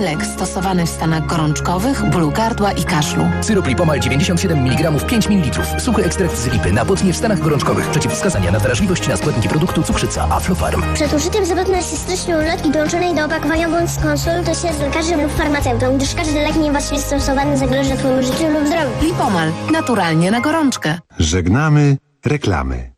naturalny lek stosowany w stanach gorączkowych, bólu gardła i kaszlu. Syrop Lipomal 97 mg 5 ml. Suchy ekstrakt z lipy na potnie w stanach gorączkowych. Przeciwwskazania na wrażliwość na składniki produktu cukrzyca Aflofarm. Przed użyciem zapewne się stycznej ulotki dołączonej do opakowania bądź skonsultuj się z lekarzem lub farmaceutą, gdyż każdy lek niewłaściwie stosowany zagraża Twojemu życiu lub zdrowiu. Lipomal. Naturalnie na gorączkę. Żegnamy reklamy.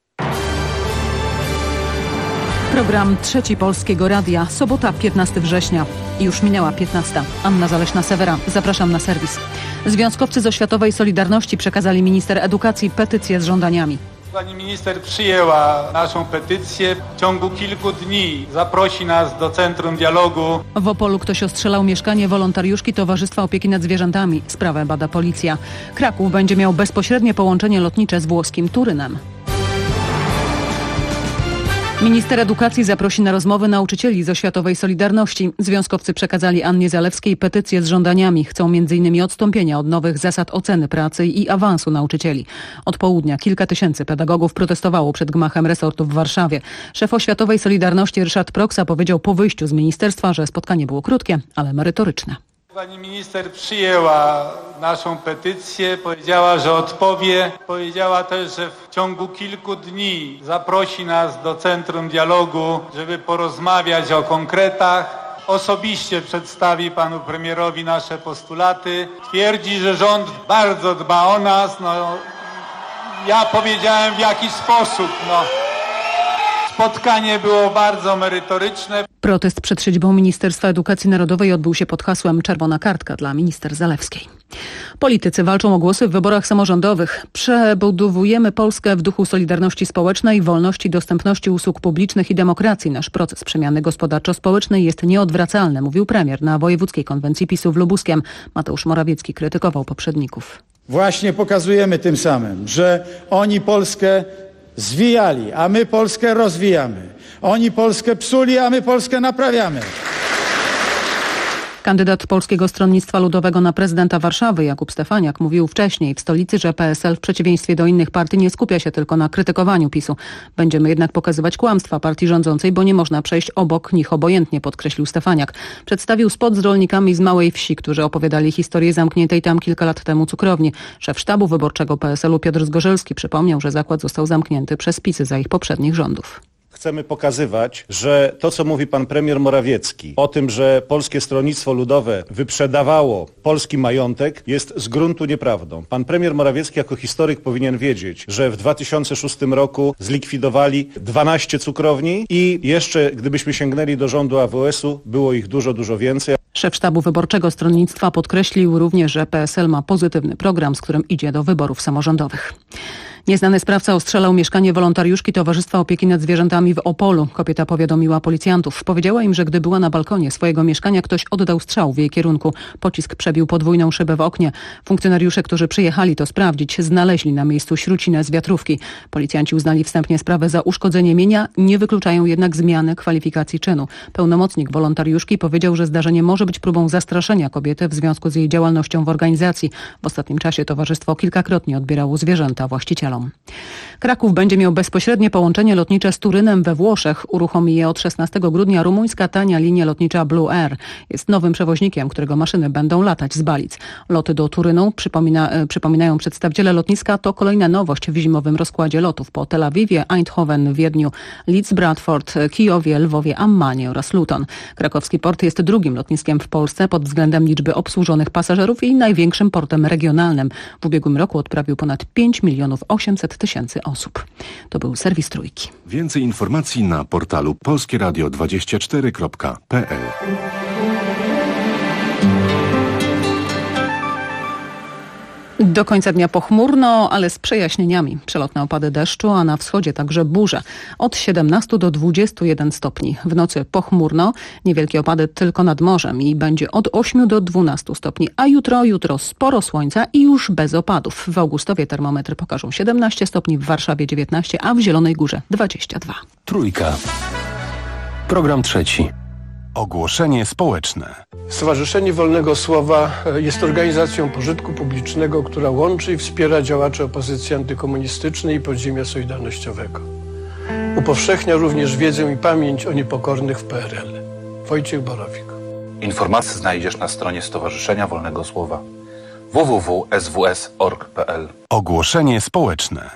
Program Trzeci Polskiego Radia. Sobota, 15 września. Już minęła 15. Anna Zaleśna-Sewera. Zapraszam na serwis. Związkowcy z Oświatowej Solidarności przekazali minister edukacji petycję z żądaniami. Pani minister przyjęła naszą petycję. W ciągu kilku dni zaprosi nas do Centrum Dialogu. W Opolu ktoś ostrzelał mieszkanie wolontariuszki Towarzystwa Opieki nad Zwierzętami. Sprawę bada policja. Kraków będzie miał bezpośrednie połączenie lotnicze z włoskim Turynem. Minister edukacji zaprosi na rozmowy nauczycieli z Oświatowej Solidarności. Związkowcy przekazali Annie Zalewskiej petycję z żądaniami. Chcą m.in. odstąpienia od nowych zasad oceny pracy i awansu nauczycieli. Od południa kilka tysięcy pedagogów protestowało przed gmachem resortu w Warszawie. Szef Oświatowej Solidarności Ryszard Proksa powiedział po wyjściu z ministerstwa, że spotkanie było krótkie, ale merytoryczne. Pani minister przyjęła naszą petycję, powiedziała, że odpowie. Powiedziała też, że w ciągu kilku dni zaprosi nas do Centrum Dialogu, żeby porozmawiać o konkretach. Osobiście przedstawi panu premierowi nasze postulaty. Twierdzi, że rząd bardzo dba o nas. Ja powiedziałem w jaki sposób. Spotkanie było bardzo merytoryczne. Protest przed siedzibą Ministerstwa Edukacji Narodowej odbył się pod hasłem „Czerwona kartka dla minister Zalewskiej”. Politycy walczą o głosy w wyborach samorządowych. Przebudowujemy Polskę w duchu solidarności społecznej, wolności, dostępności usług publicznych i demokracji. Nasz proces przemiany gospodarczo-społecznej jest nieodwracalny, mówił premier na Wojewódzkiej Konwencji PiS-u w Lubuskiem. Mateusz Morawiecki krytykował poprzedników. Właśnie pokazujemy tym samym, że oni Polskę zwijali, a my Polskę rozwijamy. Oni Polskę psuli, a my Polskę naprawiamy. Kandydat Polskiego Stronnictwa Ludowego na prezydenta Warszawy Jakub Stefaniak mówił wcześniej w stolicy, że PSL w przeciwieństwie do innych partii nie skupia się tylko na krytykowaniu PiS-u. Będziemy jednak pokazywać kłamstwa partii rządzącej, bo nie można przejść obok nich obojętnie, podkreślił Stefaniak. Przedstawił spot z rolnikami z małej wsi, którzy opowiadali historię zamkniętej tam kilka lat temu cukrowni. Szef sztabu wyborczego PSL-u Piotr Zgorzelski przypomniał, że zakład został zamknięty przez PiS za ich poprzednich rządów. Chcemy pokazywać, że to, co mówi pan premier Morawiecki o tym, że Polskie Stronnictwo Ludowe wyprzedawało polski majątek, jest z gruntu nieprawdą. Pan premier Morawiecki jako historyk powinien wiedzieć, że w 2006 roku zlikwidowali 12 cukrowni i jeszcze, gdybyśmy sięgnęli do rządu AWS-u, było ich dużo, dużo więcej. Szef sztabu wyborczego stronnictwa podkreślił również, że PSL ma pozytywny program, z którym idzie do wyborów samorządowych. Nieznany sprawca ostrzelał mieszkanie wolontariuszki Towarzystwa Opieki nad Zwierzętami w Opolu. Kobieta powiadomiła policjantów. Powiedziała im, że gdy była na balkonie swojego mieszkania, ktoś oddał strzał w jej kierunku. Pocisk przebił podwójną szybę w oknie. Funkcjonariusze, którzy przyjechali to sprawdzić, znaleźli na miejscu śrucinę z wiatrówki. Policjanci uznali wstępnie sprawę za uszkodzenie mienia, nie wykluczają jednak zmiany kwalifikacji czynu. Pełnomocnik wolontariuszki powiedział, że zdarzenie może być próbą zastraszenia kobiety w związku z jej działalnością w organizacji. W ostatnim czasie towarzystwo kilkakrotnie odbierało zwierzęta właścicielom. Kraków będzie miał bezpośrednie połączenie lotnicze z Turynem we Włoszech. Uruchomi je od 16 grudnia rumuńska tania linia lotnicza Blue Air. Jest nowym przewoźnikiem, którego maszyny będą latać z Balic. Loty do Turynu, przypominają przedstawiciele lotniska, to kolejna nowość w zimowym rozkładzie lotów po Tel Awiwie, Eindhoven, Wiedniu, Leeds, Bradford, Kijowie, Lwowie, Ammanie oraz Luton. Krakowski port jest drugim lotniskiem w Polsce pod względem liczby obsłużonych pasażerów i największym portem regionalnym. W ubiegłym roku odprawił ponad 5 800 000 osób. To był serwis Trójki. Więcej informacji na portalu polskieradio24.pl. Do końca dnia pochmurno, ale z przejaśnieniami. Przelotne opady deszczu, a na wschodzie także burze. Od 17 do 21 stopni. W nocy pochmurno, niewielkie opady tylko nad morzem i będzie od 8 do 12 stopni. A jutro sporo słońca i już bez opadów. W Augustowie termometry pokażą 17 stopni, w Warszawie 19, a w Zielonej Górze 22. Trójka. Program trzeci. Ogłoszenie społeczne. Stowarzyszenie Wolnego Słowa jest organizacją pożytku publicznego, która łączy i wspiera działaczy opozycji antykomunistycznej i podziemia solidarnościowego. Upowszechnia również wiedzę i pamięć o niepokornych w PRL. Wojciech Borowik. Informacje znajdziesz na stronie Stowarzyszenia Wolnego Słowa www.sws.org.pl. Ogłoszenie społeczne.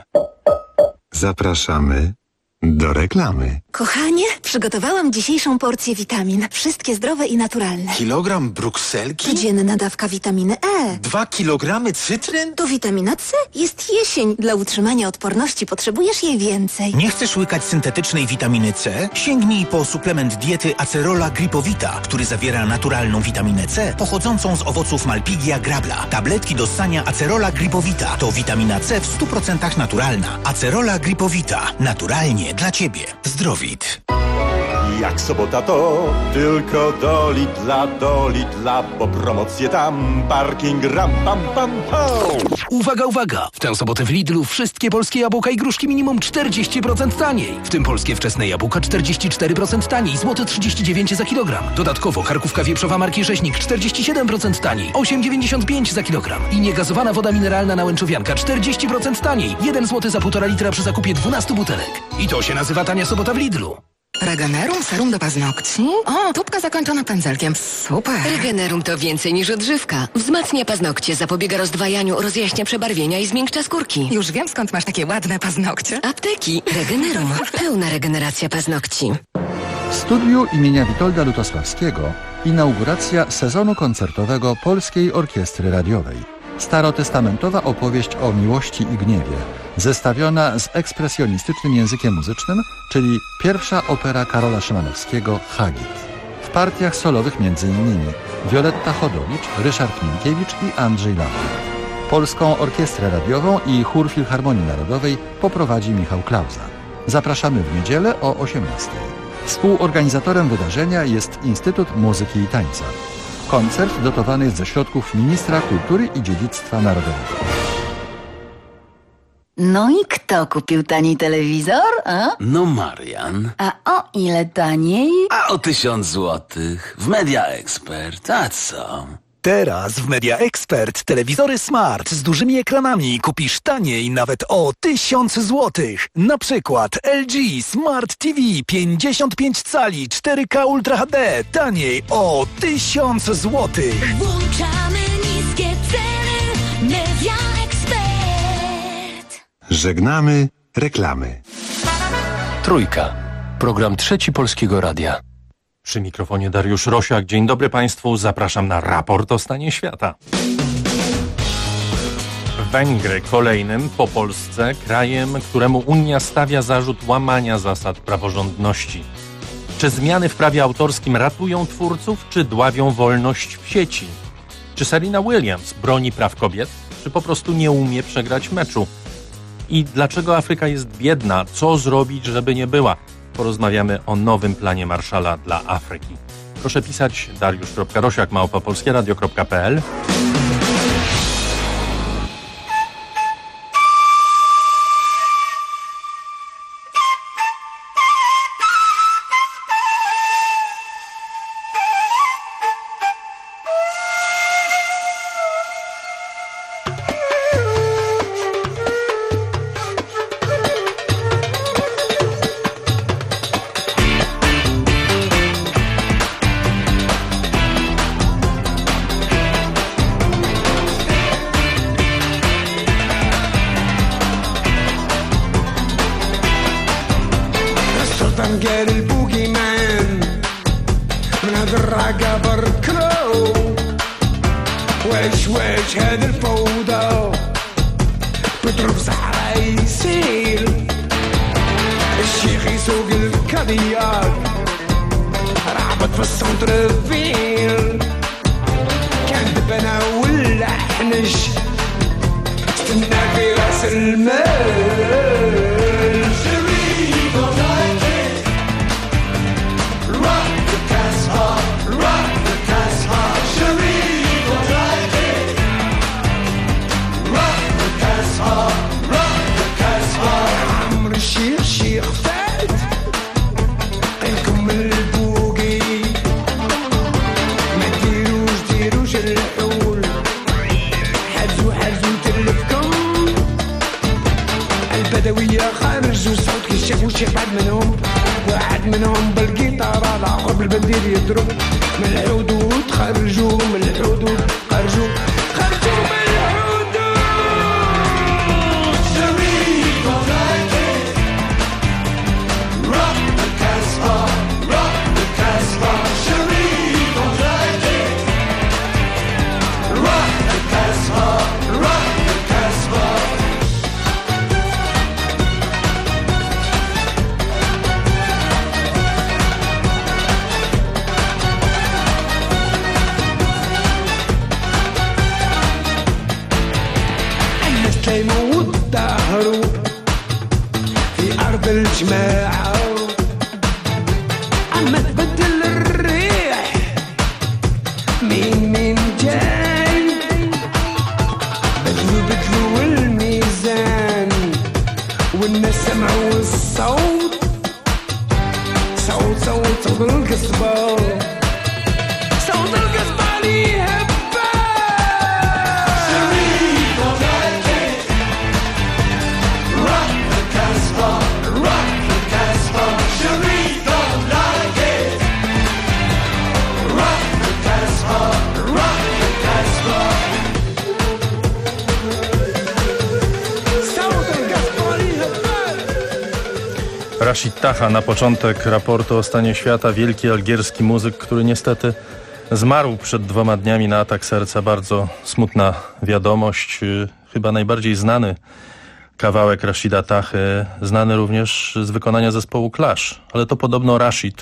Zapraszamy do reklamy. Kochanie, przygotowałam dzisiejszą porcję witamin. Wszystkie zdrowe i naturalne. Kilogram brukselki? Codzienna dawka witaminy E. 2 kilogramy cytryn? To witamina C. Jest jesień. Dla utrzymania odporności potrzebujesz jej więcej. Nie chcesz łykać syntetycznej witaminy C? Sięgnij po suplement diety Acerola Gripowita, który zawiera naturalną witaminę C pochodzącą z owoców Malpighia grabla. Tabletki do ssania Acerola Gripowita to witamina C w 100% naturalna. Acerola Gripowita. Naturalnie dla Ciebie. Zdrowit. Jak sobota to tylko do Lidla, bo promocje tam, parking ram pam pam pam. Uwaga, uwaga! W tę sobotę w Lidlu wszystkie polskie jabłka i gruszki minimum 40% taniej. W tym polskie wczesne jabłka 44% taniej, złote 39 za kilogram. Dodatkowo karkówka wieprzowa marki Rzeźnik 47% taniej, 8,95 za kilogram. I niegazowana woda mineralna Nałęczowianka 40% taniej, 1 zł za 1,5 litra przy zakupie 12 butelek. I to się nazywa tania sobota w Lidlu. Regenerum serum do paznokci? O, tubka zakończona pędzelkiem. Super. Regenerum to więcej niż odżywka. Wzmacnia paznokcie, zapobiega rozdwajaniu, rozjaśnia przebarwienia i zmiękcza skórki. Już wiem, skąd masz takie ładne paznokcie. Apteki. Regenerum. Pełna regeneracja paznokci. W studiu imienia Witolda Lutosławskiego inauguracja sezonu koncertowego Polskiej Orkiestry Radiowej. Starotestamentowa opowieść o miłości i gniewie, zestawiona z ekspresjonistycznym językiem muzycznym, czyli pierwsza opera Karola Szymanowskiego Hagit. W partiach solowych m.in. Wioletta Chodowicz, Ryszard Minkiewicz i Andrzej Lampy. Polską Orkiestrę Radiową i Chór Filharmonii Narodowej poprowadzi Michał Klauza. Zapraszamy w niedzielę o 18:00. Współorganizatorem wydarzenia jest Instytut Muzyki i Tańca. Koncert dotowany jest ze środków Ministra Kultury i Dziedzictwa Narodowego. No i kto kupił tani telewizor, a? No Marian. A o ile taniej? A o 1000 złotych. W Media Expert. A co? Teraz w Media Expert telewizory smart z dużymi ekranami kupisz taniej nawet o 1000 złotych. Na przykład LG Smart TV 55 cali 4K Ultra HD taniej o 1000 złotych. Włączamy niskie ceny. Media Expert. Żegnamy reklamy. Trójka. Program Trzeci Polskiego Radia. Przy mikrofonie Dariusz Rosiak. Dzień dobry Państwu. Zapraszam na raport o stanie świata. Węgry kolejnym po Polsce krajem, któremu Unia stawia zarzut łamania zasad praworządności. Czy zmiany w prawie autorskim ratują twórców, czy dławią wolność w sieci? Czy Serena Williams broni praw kobiet, czy po prostu nie umie przegrać meczu? I dlaczego Afryka jest biedna? Co zrobić, żeby nie była? Porozmawiamy o nowym planie Marshalla dla Afryki. Proszę pisać dariusz.rosiak@polskieradio.pl. البدوية خرجوا صوت كيشافوا شي بعد منهم واحد منهم بالقيطارة الآخر صعب البندير يضرب من الحدود خرجوا من الحدود خرجوا من الحدود Chérie, don't like it Rock the Casbah Chérie, don't like it Rock the Casbah كيموت دهرو في أرض الجماعة عم تبدل الريح مين جاي بدلوا الميزان والناس سمعوا الصوت صوت القصبة صوت القصبة ليها Rashid Taha na początek raportu o stanie świata, wielki algierski muzyk, który niestety zmarł przed 2 dniami na atak serca. Bardzo smutna wiadomość. Chyba najbardziej znany kawałek Rashida Tahy, znany również z wykonania zespołu Clash, ale to podobno Rashid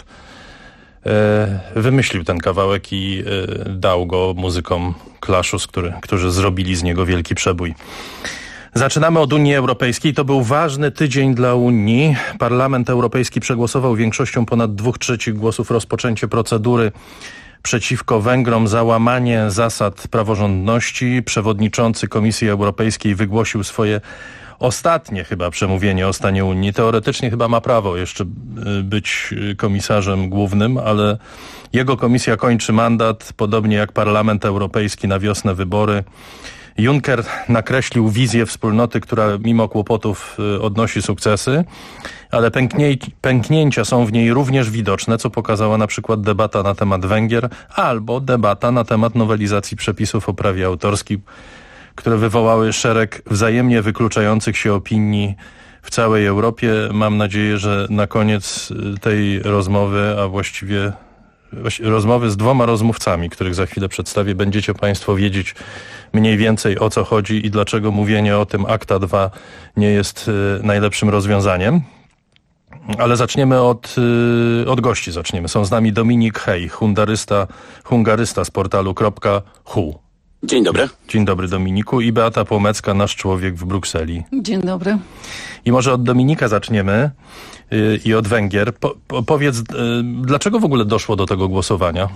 wymyślił ten kawałek i dał go muzykom Clashu, którzy zrobili z niego wielki przebój. Zaczynamy od Unii Europejskiej. To był ważny tydzień dla Unii. Parlament Europejski przegłosował większością ponad 2/3 głosów rozpoczęcie procedury przeciwko Węgrom za łamanie zasad praworządności. Przewodniczący Komisji Europejskiej wygłosił swoje ostatnie chyba przemówienie o stanie Unii. Teoretycznie chyba ma prawo jeszcze być komisarzem głównym, ale jego komisja kończy mandat, podobnie jak Parlament Europejski na wiosnę wybory. Juncker nakreślił wizję wspólnoty, która mimo kłopotów odnosi sukcesy, ale pęknięcia są w niej również widoczne, co pokazała na przykład debata na temat Węgier albo debata na temat nowelizacji przepisów o prawie autorskim, które wywołały szereg wzajemnie wykluczających się opinii w całej Europie. Mam nadzieję, że na koniec tej rozmowy, a właściwie rozmowy z 2 rozmówcami, których za chwilę przedstawię, będziecie Państwo wiedzieć mniej więcej o co chodzi i dlaczego mówienie o tym Akta 2 nie jest najlepszym rozwiązaniem. Ale zaczniemy od gości. Są z nami Dominik Hej, hungarysta z portalu .hu. Dzień dobry. Dzień dobry, Dominiku. I Beata Płomecka, nasz człowiek w Brukseli. Dzień dobry. I może od Dominika zaczniemy i od Węgier. Powiedz, dlaczego w ogóle doszło do tego głosowania?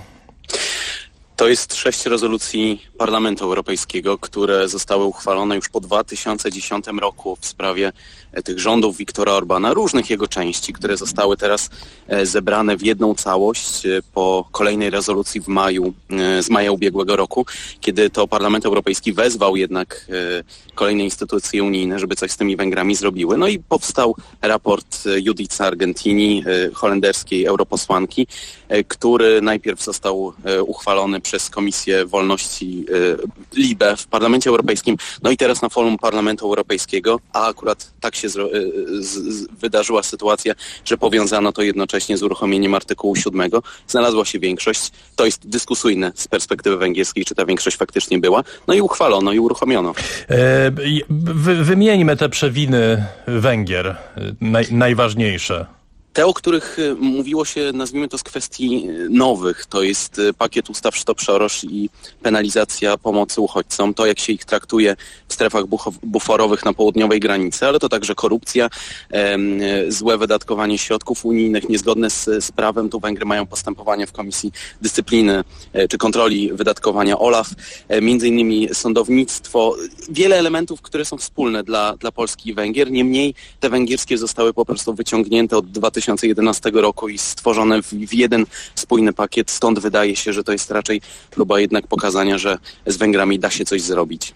To jest 6 rezolucji Parlamentu Europejskiego, które zostały uchwalone już po 2010 roku w sprawie tych rządów Viktora Orbana, różnych jego części, które zostały teraz zebrane w jedną całość po kolejnej rezolucji z maja ubiegłego roku, kiedy to Parlament Europejski wezwał jednak kolejne instytucje unijne, żeby coś z tymi Węgrami zrobiły. No i powstał raport Judith Sargentini, holenderskiej europosłanki, który najpierw został uchwalony przez Komisję Wolności LIBE w Parlamencie Europejskim, no i teraz na forum Parlamentu Europejskiego, a akurat tak się wydarzyła sytuacja, że powiązano to jednocześnie z uruchomieniem artykułu 7. Znalazła się większość. To jest dyskusyjne z perspektywy węgierskiej, czy ta większość faktycznie była. No i uchwalono i uruchomiono. Wymieńmy te przewiny Węgier, najważniejsze. Te, o których mówiło się, nazwijmy to z kwestii nowych, to jest pakiet ustaw Stop Soros i penalizacja pomocy uchodźcom, to jak się ich traktuje w strefach buforowych na południowej granicy, ale to także korupcja, złe wydatkowanie środków unijnych, niezgodne z prawem. Tu Węgry mają postępowanie w Komisji Dyscypliny czy Kontroli Wydatkowania OLAF, między innymi sądownictwo, wiele elementów, które są wspólne dla Polski i Węgier. Niemniej te węgierskie zostały po prostu wyciągnięte od 2011 roku i stworzone w jeden spójny pakiet. Stąd wydaje się, że to jest raczej próba jednak pokazania, że z Węgrami da się coś zrobić.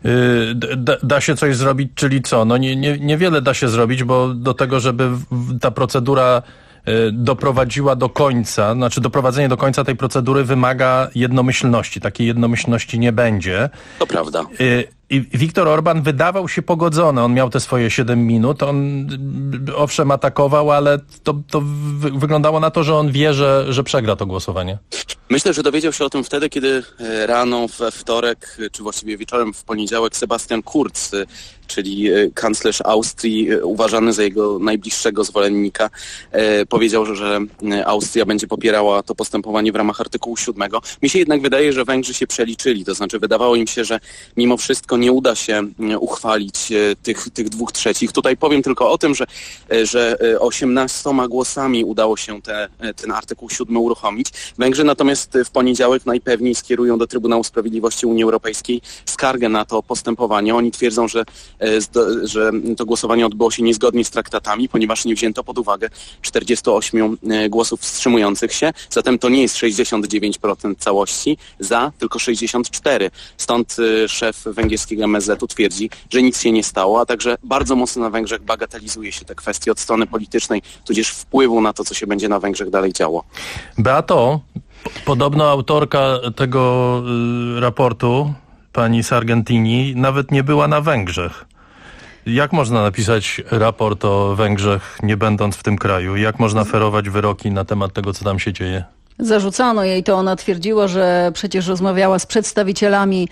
Da się coś zrobić, czyli co? No niewiele da się zrobić, bo do tego, żeby ta procedura doprowadziła do końca, znaczy doprowadzenie do końca tej procedury wymaga jednomyślności. Takiej jednomyślności nie będzie. To prawda. I Viktor Orban wydawał się pogodzony. On miał te swoje 7 minut. On owszem atakował, ale to wyglądało na to, że on wie, że przegra to głosowanie. Myślę, że dowiedział się o tym wtedy, kiedy rano we wtorek, czy właściwie wieczorem w poniedziałek Sebastian Kurz, czyli kanclerz Austrii, uważany za jego najbliższego zwolennika, powiedział, że Austria będzie popierała to postępowanie w ramach artykułu 7. Mi się jednak wydaje, że Węgrzy się przeliczyli, to znaczy wydawało im się, że mimo wszystko nie uda się uchwalić tych 2/3. Tutaj powiem tylko o tym, że 18 głosami udało się ten artykuł 7 uruchomić. Węgrzy natomiast w poniedziałek najpewniej skierują do Trybunału Sprawiedliwości Unii Europejskiej skargę na to postępowanie. Oni twierdzą, że to głosowanie odbyło się niezgodnie z traktatami, ponieważ nie wzięto pod uwagę 48 głosów wstrzymujących się. Zatem to nie jest 69% całości za, tylko 64%. Stąd szef węgierskiego MSZ-u twierdzi, że nic się nie stało, a także bardzo mocno na Węgrzech bagatelizuje się te kwestie od strony politycznej, tudzież wpływu na to, co się będzie na Węgrzech dalej działo. Beato, podobno autorka tego raportu, pani Sargentini, nawet nie była na Węgrzech. Jak można napisać raport o Węgrzech, nie będąc w tym kraju? Jak można ferować wyroki na temat tego, co tam się dzieje? Zarzucano jej to, ona twierdziła, że przecież rozmawiała z przedstawicielami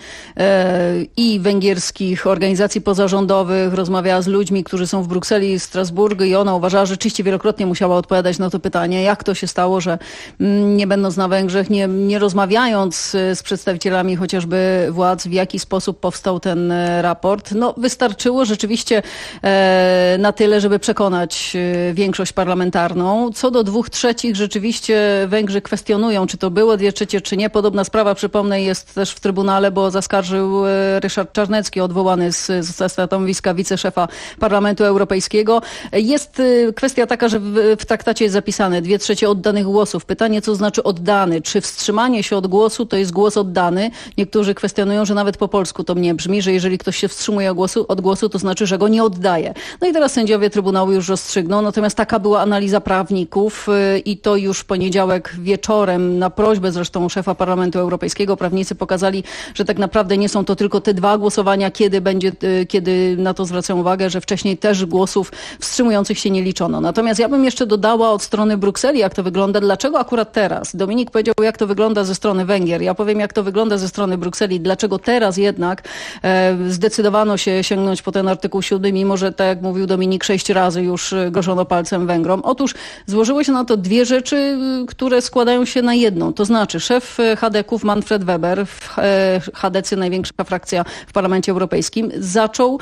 i węgierskich organizacji pozarządowych, rozmawiała z ludźmi, którzy są w Brukseli i Strasburgu i ona uważała, że rzeczywiście wielokrotnie musiała odpowiadać na to pytanie, jak to się stało, że nie będąc na Węgrzech, nie rozmawiając z przedstawicielami chociażby władz, w jaki sposób powstał ten raport. No wystarczyło rzeczywiście na tyle, żeby przekonać większość parlamentarną. Co do 2/3 rzeczywiście Węgrzy kwestionują, czy to było 2/3, czy nie. Podobna sprawa, przypomnę, jest też w Trybunale, bo zaskarżył Ryszard Czarnecki, odwołany ze stanowiska wiceszefa Parlamentu Europejskiego. Jest kwestia taka, że w traktacie jest zapisane 2/3 oddanych głosów. Pytanie, co znaczy oddany? Czy wstrzymanie się od głosu to jest głos oddany? Niektórzy kwestionują, że nawet po polsku to nie brzmi, że jeżeli ktoś się wstrzymuje od głosu, to znaczy, że go nie oddaje. No i teraz sędziowie Trybunału już rozstrzygną. Natomiast taka była analiza prawników i to już w poniedziałek wieczorem na prośbę zresztą szefa Parlamentu Europejskiego prawnicy pokazali, że tak naprawdę nie są to tylko te 2 głosowania, kiedy na to zwracają uwagę, że wcześniej też głosów wstrzymujących się nie liczono. Natomiast ja bym jeszcze dodała od strony Brukseli, jak to wygląda. Dlaczego akurat teraz? Dominik powiedział, jak to wygląda ze strony Węgier. Ja powiem, jak to wygląda ze strony Brukseli. Dlaczego teraz jednak zdecydowano się sięgnąć po ten artykuł 7, mimo że, tak jak mówił Dominik, 6 razy już groszono palcem Węgrom. Otóż złożyły się na to 2 rzeczy, które składają się na jedną. To znaczy szef Chadeków Manfred Weber, Chadecy, największa frakcja w Parlamencie Europejskim, zaczął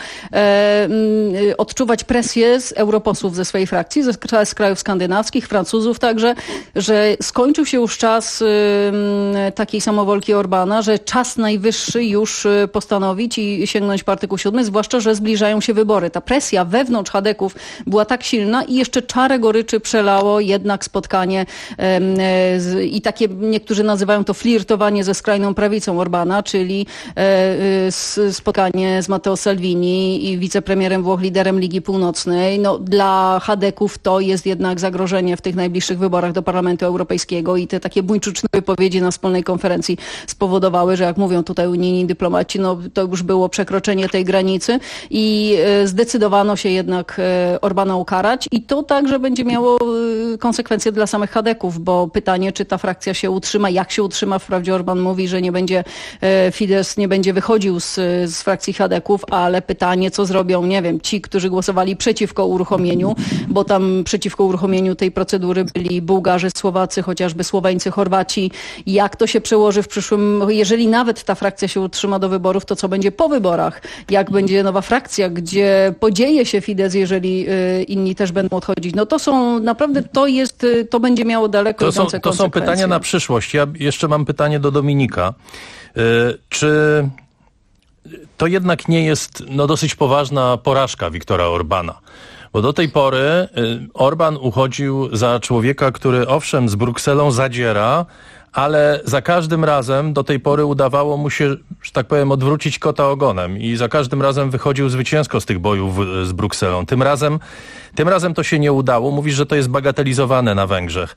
odczuwać presję z europosłów ze swojej frakcji, z krajów skandynawskich, Francuzów także, że skończył się już czas takiej samowolki Orbana, że czas najwyższy już postanowić i sięgnąć po artykuł 7, zwłaszcza, że zbliżają się wybory. Ta presja wewnątrz Chadeków była tak silna i jeszcze czarę goryczy przelało jednak spotkanie i takie niektórzy nazywają to flirtowanie ze skrajną prawicą Orbana, czyli spotkanie z Matteo Salvini i wicepremierem Włoch, liderem Ligi Północnej. No, dla Chadeków to jest jednak zagrożenie w tych najbliższych wyborach do Parlamentu Europejskiego i te takie buńczuczne wypowiedzi na wspólnej konferencji spowodowały, że jak mówią tutaj unijni dyplomaci, no to już było przekroczenie tej granicy i zdecydowano się jednak Orbana ukarać i to także będzie miało konsekwencje dla samych Chadeków, bo pytanie, czy ta frakcja się utrzyma, jak się utrzyma. Wprawdzie Orban mówi, że Fidesz nie będzie wychodził z frakcji Chadeków, ale pytanie, co zrobią, nie wiem, ci, którzy głosowali przeciwko uruchomieniu, bo tam przeciwko uruchomieniu tej procedury byli Bułgarzy, Słowacy, chociażby Słoweńcy, Chorwaci. Jak to się przełoży w przyszłym, jeżeli nawet ta frakcja się utrzyma do wyborów, to co będzie po wyborach? Jak będzie nowa frakcja, gdzie podzieje się Fidesz, jeżeli inni też będą odchodzić? No to są, naprawdę to będzie miało daleko idące konsekwencje. To są pytania na przyszłość. Ja jeszcze mam pytanie do Dominika. Czy to jednak nie jest dosyć poważna porażka Viktora Orbana? Bo do tej pory Orban uchodził za człowieka, który owszem z Brukselą zadziera, ale za każdym razem do tej pory udawało mu się, że tak powiem, odwrócić kota ogonem i za każdym razem wychodził zwycięsko z tych bojów z Brukselą. Tym razem to się nie udało. Mówisz, że to jest bagatelizowane na Węgrzech.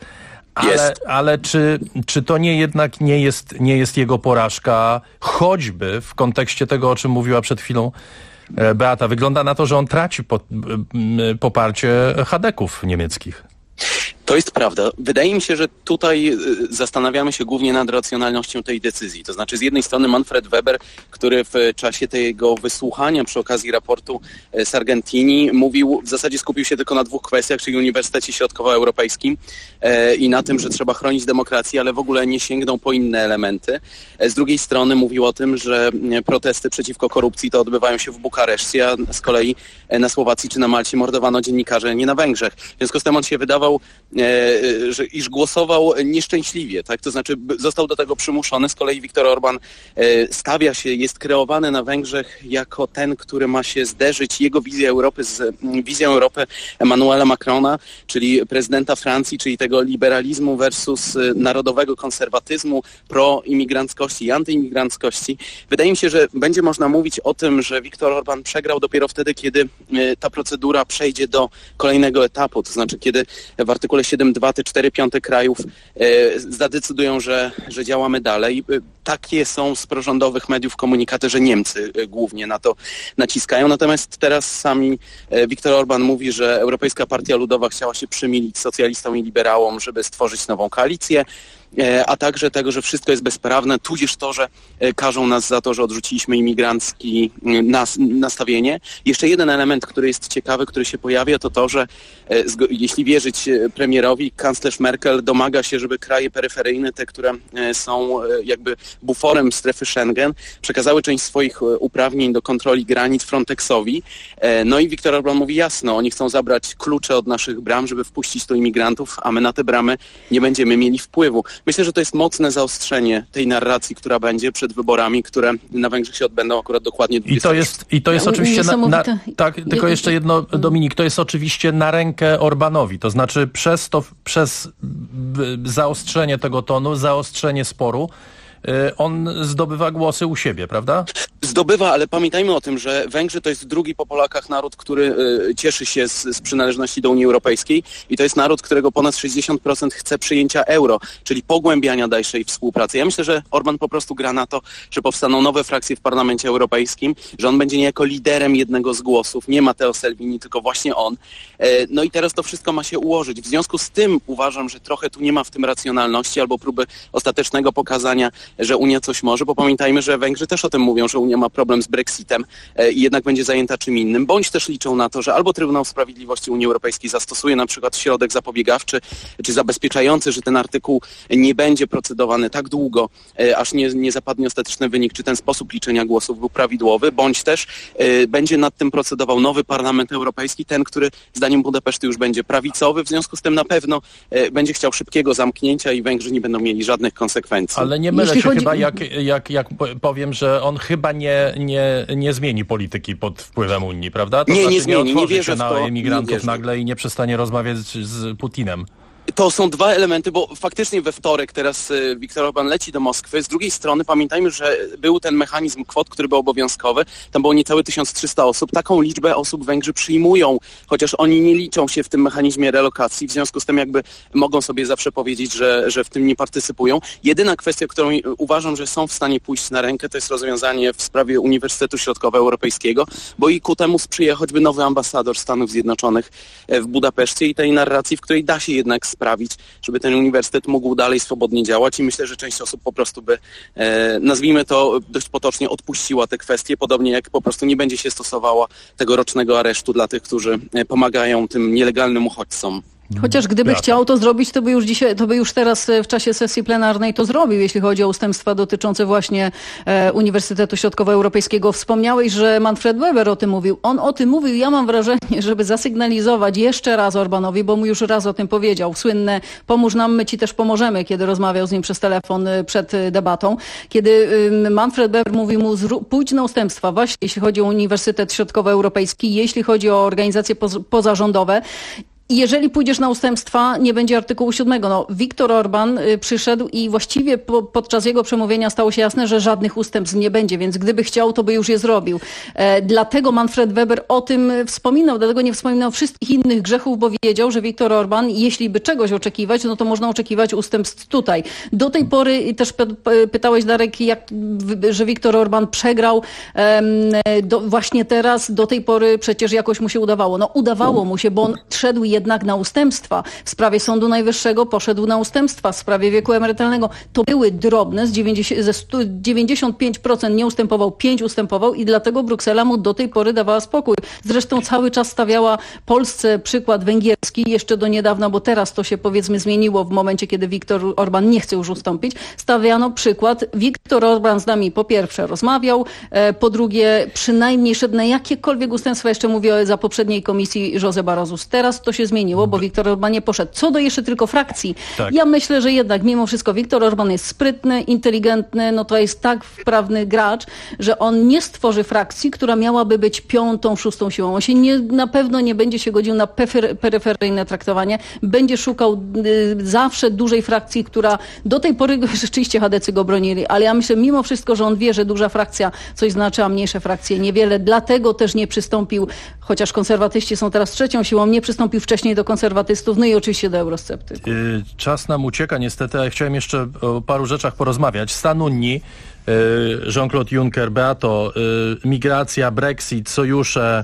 Ale czy to jednak nie jest jego porażka, choćby w kontekście tego, o czym mówiła przed chwilą Beata? Wygląda na to, że on traci poparcie chadeków niemieckich. To jest prawda. Wydaje mi się, że tutaj zastanawiamy się głównie nad racjonalnością tej decyzji. To znaczy z jednej strony Manfred Weber, który w czasie tego wysłuchania przy okazji raportu z Argentinii mówił, w zasadzie skupił się tylko na dwóch kwestiach, czyli Uniwersytecie Środkowoeuropejskim i na tym, że trzeba chronić demokrację, ale w ogóle nie sięgnął po inne elementy. Z drugiej strony mówił o tym, że protesty przeciwko korupcji to odbywają się w Bukareszcie, a z kolei na Słowacji czy na Malcie mordowano dziennikarzy, nie na Węgrzech. W związku z tym on się wydawał, iż głosował nieszczęśliwie, tak? To znaczy został do tego przymuszony. Z kolei Viktor Orbán stawia się, jest kreowany na Węgrzech jako ten, który ma się zderzyć jego wizję Europy z wizją Europy Emmanuela Macrona, czyli prezydenta Francji, czyli tego liberalizmu versus narodowego konserwatyzmu, proimigranckości i antyimigranckości. Wydaje mi się, że będzie można mówić o tym, że Viktor Orbán przegrał dopiero wtedy, kiedy ta procedura przejdzie do kolejnego etapu, to znaczy kiedy w artykule 7.2 te 4/5 krajów zadecydują, że działamy dalej. Takie są z prorządowych mediów komunikaty, że Niemcy głównie na to naciskają. Natomiast teraz sami Viktor Orbán mówi, że Europejska Partia Ludowa chciała się przymilić socjalistom i liberałom, żeby stworzyć nową koalicję, a także tego, że wszystko jest bezprawne, tudzież to, że karzą nas za to, że odrzuciliśmy imigranckie nastawienie. Jeszcze jeden element, który jest ciekawy, który się pojawia, to to, że jeśli wierzyć premierowi, kanclerz Merkel domaga się, żeby kraje peryferyjne, te, które są jakby buforem strefy Schengen, przekazały część swoich uprawnień do kontroli granic Frontexowi. No i Viktor Orbán mówi jasno, oni chcą zabrać klucze od naszych bram, żeby wpuścić tu imigrantów, a my na te bramy nie będziemy mieli wpływu. Myślę, że to jest mocne zaostrzenie tej narracji, która będzie przed wyborami, które na Węgrzech się odbędą akurat dokładnie 20. I to jest oczywiście tak, tylko jeszcze jedno, Dominik, to jest oczywiście na rękę Orbánowi, to znaczy przez zaostrzenie tego tonu, zaostrzenie sporu, on zdobywa głosy u siebie, prawda? Zdobywa, ale pamiętajmy o tym, że Węgrzy to jest drugi po Polakach naród, który cieszy się z przynależności do Unii Europejskiej i to jest naród, którego ponad 60% chce przyjęcia euro, czyli pogłębiania dalszej współpracy. Ja myślę, że Orbán po prostu gra na to, że powstaną nowe frakcje w Parlamencie Europejskim, że on będzie niejako liderem jednego z głosów, nie Matteo Salvini, tylko właśnie on. No i teraz to wszystko ma się ułożyć. W związku z tym uważam, że trochę tu nie ma w tym racjonalności albo próby ostatecznego pokazania, że Unia coś może, bo pamiętajmy, że Węgrzy też o tym mówią, że Unia ma problem z Brexitem i jednak będzie zajęta czym innym, bądź też liczą na to, że albo Trybunał Sprawiedliwości Unii Europejskiej zastosuje na przykład środek zapobiegawczy czy zabezpieczający, że ten artykuł nie będzie procedowany tak długo, aż nie zapadnie ostateczny wynik, czy ten sposób liczenia głosów był prawidłowy, bądź też będzie nad tym procedował nowy Parlament Europejski, ten, który zdaniem Budapesztu już będzie prawicowy, w związku z tym na pewno będzie chciał szybkiego zamknięcia i Węgrzy nie będą mieli żadnych konsekwencji. Ale nie mylę się chyba, jak powiem, że on chyba nie zmieni polityki pod wpływem Unii, prawda? To nie zmieni, nie wierzę się na emigrantów nagle i nie przestanie rozmawiać z Putinem. To są dwa elementy, bo faktycznie we wtorek teraz Viktor Orbán leci do Moskwy. Z drugiej strony pamiętajmy, że był ten mechanizm kwot, który był obowiązkowy. Tam było niecałe 1300 osób. Taką liczbę osób Węgrzy przyjmują, chociaż oni nie liczą się w tym mechanizmie relokacji. W związku z tym jakby mogą sobie zawsze powiedzieć, że w tym nie partycypują. Jedyna kwestia, którą uważam, że są w stanie pójść na rękę, to jest rozwiązanie w sprawie Uniwersytetu Środkowoeuropejskiego, bo i ku temu sprzyja choćby nowy ambasador Stanów Zjednoczonych w Budapeszcie i tej narracji, w której da się jednak sprawić, żeby ten uniwersytet mógł dalej swobodnie działać i myślę, że część osób po prostu by, nazwijmy to dość potocznie, odpuściła te kwestie, podobnie jak po prostu nie będzie się stosowała tego rocznego aresztu dla tych, którzy pomagają tym nielegalnym uchodźcom. Chociaż gdyby chciał to zrobić, to by już teraz w czasie sesji plenarnej to zrobił, jeśli chodzi o ustępstwa dotyczące właśnie Uniwersytetu Środkowoeuropejskiego. Wspomniałeś, że Manfred Weber o tym mówił. On o tym mówił, ja mam wrażenie, żeby zasygnalizować jeszcze raz Orbánowi, bo mu już raz o tym powiedział. Słynne pomóż nam, my ci też pomożemy, kiedy rozmawiał z nim przez telefon przed debatą. Kiedy Manfred Weber mówił mu, pójdź na ustępstwa, właśnie jeśli chodzi o Uniwersytet Środkowoeuropejski, jeśli chodzi o organizacje pozarządowe. Jeżeli pójdziesz na ustępstwa, nie będzie artykułu 7. No, Viktor Orban przyszedł i właściwie podczas jego przemówienia stało się jasne, że żadnych ustępstw nie będzie, więc gdyby chciał, to by już je zrobił. Dlatego Manfred Weber o tym wspominał, dlatego nie wspominał wszystkich innych grzechów, bo wiedział, że Viktor Orban, jeśli by czegoś oczekiwać, no to można oczekiwać ustępstw tutaj. Do tej pory też pytałeś, Darek, że Viktor Orban przegrał właśnie teraz. Do tej pory przecież jakoś mu się udawało. No udawało mu się, bo on szedł jednak na ustępstwa. W sprawie Sądu Najwyższego poszedł na ustępstwa. W sprawie wieku emerytalnego to były drobne. Ze 95% nie ustępował, 5 ustępował i dlatego Bruksela mu do tej pory dawała spokój. Zresztą cały czas stawiała Polsce przykład węgierski jeszcze do niedawna, bo teraz to się powiedzmy zmieniło w momencie, kiedy Viktor Orban nie chce już ustąpić. Stawiano przykład. Viktor Orban z nami po pierwsze rozmawiał, po drugie przynajmniej szedł na jakiekolwiek ustępstwa. Jeszcze mówię za poprzedniej komisji José Barroso. Teraz to się zmieniło, bo Viktor Orban nie poszedł. Co do jeszcze tylko frakcji. Tak. Ja myślę, że jednak mimo wszystko Viktor Orban jest sprytny, inteligentny, no to jest tak wprawny gracz, że on nie stworzy frakcji, która miałaby być 5., 6. siłą. On się na pewno nie będzie się godził na peryferyjne traktowanie. Będzie szukał zawsze dużej frakcji, która do tej pory rzeczywiście chadecy go bronili, ale ja myślę mimo wszystko, że on wie, że duża frakcja coś znaczy, a mniejsze frakcje niewiele. Dlatego też nie przystąpił, chociaż konserwatyści są teraz 3. siłą, nie przystąpił wcześniej do konserwatystów, no i oczywiście do eurosceptyków. Czas nam ucieka niestety, ale chciałem jeszcze o paru rzeczach porozmawiać. Stan Unii, Jean-Claude Juncker, Beato, migracja, Brexit, sojusze,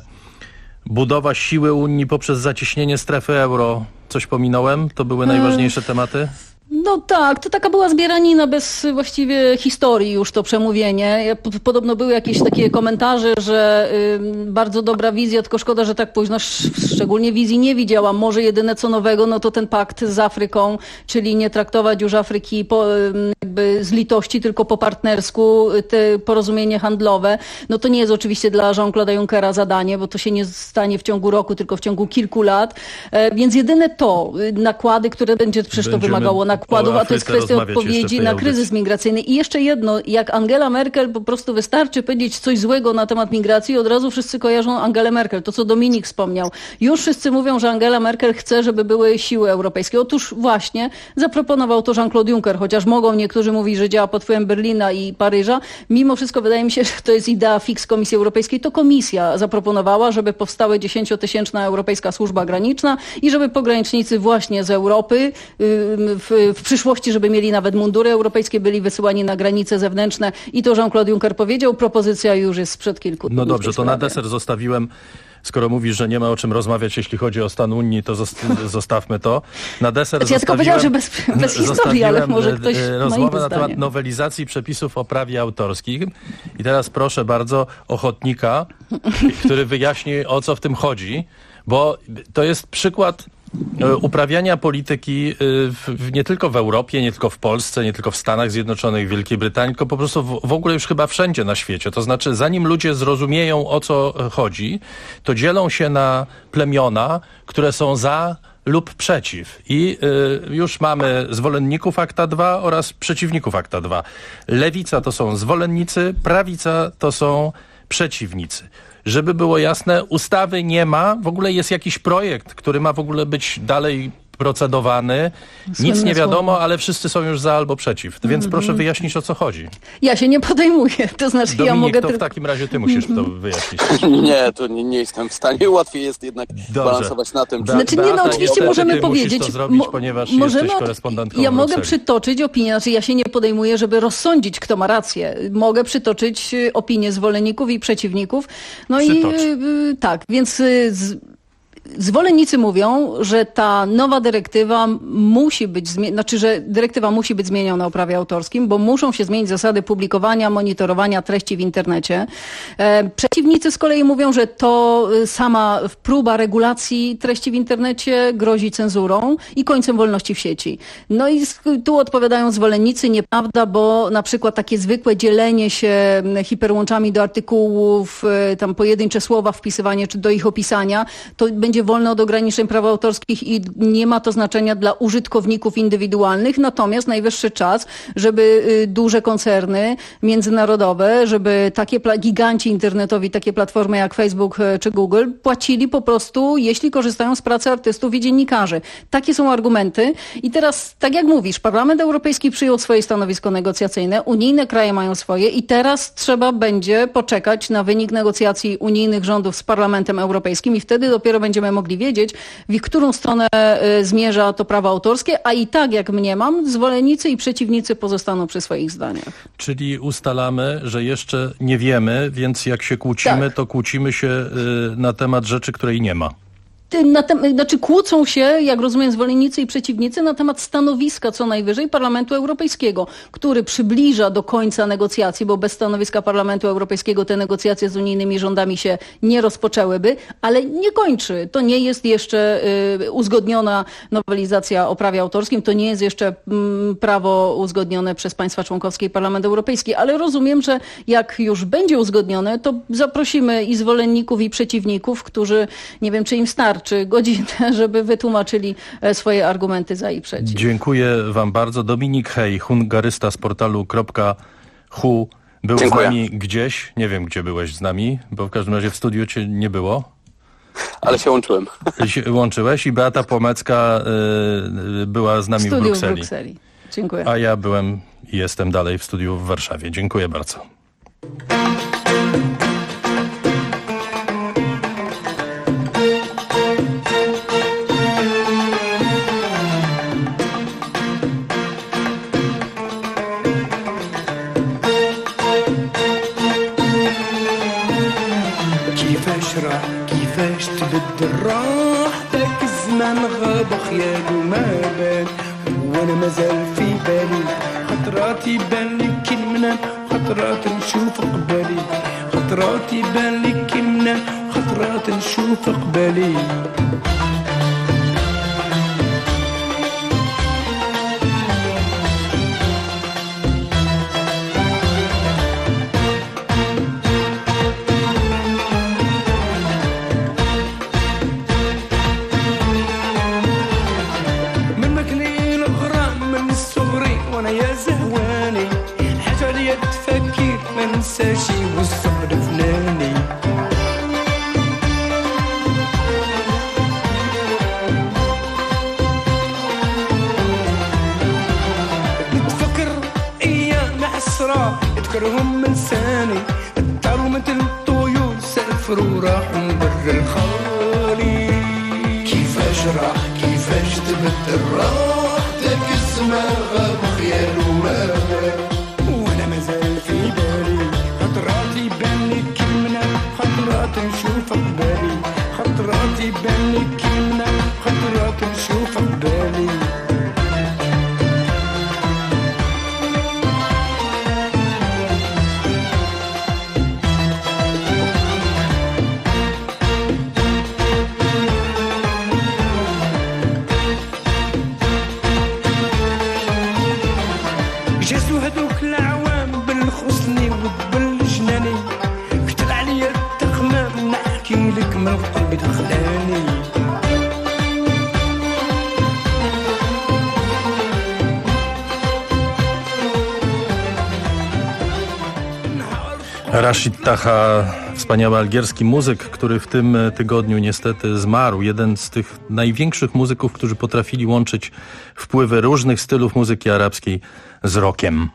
budowa siły Unii poprzez zacieśnienie strefy euro. Coś pominąłem? To były najważniejsze tematy? No tak, to taka była zbieranina bez właściwie historii już to przemówienie. Podobno były jakieś takie komentarze, że bardzo dobra wizja, tylko szkoda, że tak późno, szczególnie wizji nie widziałam. Może jedyne co nowego, no to ten pakt z Afryką, czyli nie traktować już Afryki jakby z litości, tylko po partnersku, te porozumienie handlowe. No to nie jest oczywiście dla Jean-Claude'a Junckera zadanie, bo to się nie stanie w ciągu roku, tylko w ciągu kilku lat. Więc jedyne to, nakłady, które będzie przecież to wymagało nakładów, a to jest kwestia odpowiedzi na kryzys migracyjny. I jeszcze jedno, jak Angela Merkel, po prostu wystarczy powiedzieć coś złego na temat migracji, od razu wszyscy kojarzą Angelę Merkel, to co Dominik wspomniał. Już wszyscy mówią, że Angela Merkel chce, żeby były siły europejskie. Otóż właśnie zaproponował to Jean-Claude Juncker, chociaż mogą niektórzy mówić, że działa pod wpływem Berlina i Paryża. Mimo wszystko wydaje mi się, że to jest idea fix Komisji Europejskiej. To Komisja zaproponowała, żeby powstała 10-tysięczna Europejska Służba Graniczna i żeby pogranicznicy właśnie z Europy w przyszłości, żeby mieli nawet mundury europejskie, byli wysyłani na granice zewnętrzne i to Jean-Claude Juncker powiedział. Propozycja już jest sprzed kilku dni. No dobrze, to na deser zostawiłem, skoro mówisz, że nie ma o czym rozmawiać, jeśli chodzi o stan Unii, to zostawmy to. Na deser ja tylko powiedziałam, że bez historii, ale może ktoś rozmowę na temat nowelizacji przepisów o prawie autorskim. I teraz proszę bardzo ochotnika, który wyjaśni, o co w tym chodzi, bo to jest przykład uprawiania polityki nie tylko w Europie, nie tylko w Polsce, nie tylko w Stanach Zjednoczonych, w Wielkiej Brytanii, tylko po prostu w ogóle już chyba wszędzie na świecie. To znaczy, zanim ludzie zrozumieją, o co chodzi, to dzielą się na plemiona, które są za lub przeciw. I już mamy zwolenników Akta 2 oraz przeciwników Akta 2. Lewica to są zwolennicy, prawica to są przeciwnicy. Żeby było jasne, ustawy nie ma, w ogóle jest jakiś projekt, który ma w ogóle być dalej procedowany. Nic nie wiadomo, ale wszyscy są już za albo przeciw. Więc proszę wyjaśnić, o co chodzi. Ja się nie podejmuję. To znaczy, Dominik, ja mogę... to w takim razie ty musisz to wyjaśnić. Nie, to nie jestem w stanie. Łatwiej jest jednak balansować na tym. Znaczy nie, no oczywiście możemy powiedzieć... to zrobić, ponieważ jesteś korespondentką. Ja mogę przytoczyć opinię, znaczy ja się nie podejmuję, żeby rozsądzić, kto ma rację. Mogę przytoczyć opinię zwolenników i przeciwników. No Przytocz. I tak, więc... Zwolennicy mówią, że ta nowa dyrektywa musi być że dyrektywa musi być zmieniona o prawie autorskim, bo muszą się zmienić zasady publikowania, monitorowania treści w internecie. Przeciwnicy z kolei mówią, że to sama próba regulacji treści w internecie grozi cenzurą i końcem wolności w sieci. No i tu odpowiadają zwolennicy, nieprawda, bo na przykład takie zwykłe dzielenie się hiperłączami do artykułów, tam pojedyncze słowa wpisywanie czy do ich opisania, to będzie będzie wolne od ograniczeń praw autorskich i nie ma to znaczenia dla użytkowników indywidualnych. Natomiast najwyższy czas, żeby duże koncerny międzynarodowe, żeby takie giganci internetowi, takie platformy jak Facebook czy Google płacili po prostu, jeśli korzystają z pracy artystów i dziennikarzy. Takie są argumenty. I teraz, tak jak mówisz, Parlament Europejski przyjął swoje stanowisko negocjacyjne, unijne kraje mają swoje i teraz trzeba będzie poczekać na wynik negocjacji unijnych rządów z Parlamentem Europejskim i wtedy dopiero będziemy mogli wiedzieć, w którą stronę zmierza to prawo autorskie, a i tak, jak mniemam, zwolennicy i przeciwnicy pozostaną przy swoich zdaniach. Czyli ustalamy, że jeszcze nie wiemy, więc jak się kłócimy, to kłócimy się na temat rzeczy, której nie ma. Znaczy kłócą się, jak rozumiem, zwolennicy i przeciwnicy na temat stanowiska co najwyżej Parlamentu Europejskiego, który przybliża do końca negocjacji, bo bez stanowiska Parlamentu Europejskiego te negocjacje z unijnymi rządami się nie rozpoczęłyby, ale nie kończy. To nie jest jeszcze uzgodniona nowelizacja o prawie autorskim, to nie jest jeszcze prawo uzgodnione przez państwa członkowskie i Parlament Europejski, ale rozumiem, że jak już będzie uzgodnione, to zaprosimy i zwolenników i przeciwników, którzy, nie wiem, czy im starczy godzinę, żeby wytłumaczyli swoje argumenty za i przeciw. Dziękuję wam bardzo. Dominik Hej, hungarysta z portalu .hu był z nami gdzieś. Nie wiem, gdzie byłeś z nami, bo w każdym razie w studiu cię nie było. Ale się łączyłem. Łączyłeś i Beata Płomecka była z nami w Brukseli. Dziękuję. A ja byłem i jestem dalej w studiu w Warszawie. Dziękuję bardzo. كيفاش تبدل راحتك الزمان غاب خياله ما بان وانا مازال في بالي خطرات يبان لك كلمنا خطرات نشوف قبالي خطرات يبان لك كلمنا خطرات نشوف قبالي ساشي والصبر فناني نتفكر ايام حسرة اذكرهم من ثاني طاروا مثل الطيور سافروا راحوا برا الخالي كيفاش راح كيفاش تبدل راحتك الزمان غاب خياله ما وانا مازال في بالي خطرات يبان لك كلمنا خطرات نشوف قبالي خطرات يبان لك كلمنا خطرات نشوف قبالي جازوا هذوك العوام بالخصني وبالجناني كتب عليا التخمام نحكي لك من قلبي دخلاني Rashid Taha, wspaniały algierski muzyk, który w tym tygodniu niestety zmarł. Jeden z tych największych muzyków, którzy potrafili łączyć wpływy różnych stylów muzyki arabskiej z rockiem.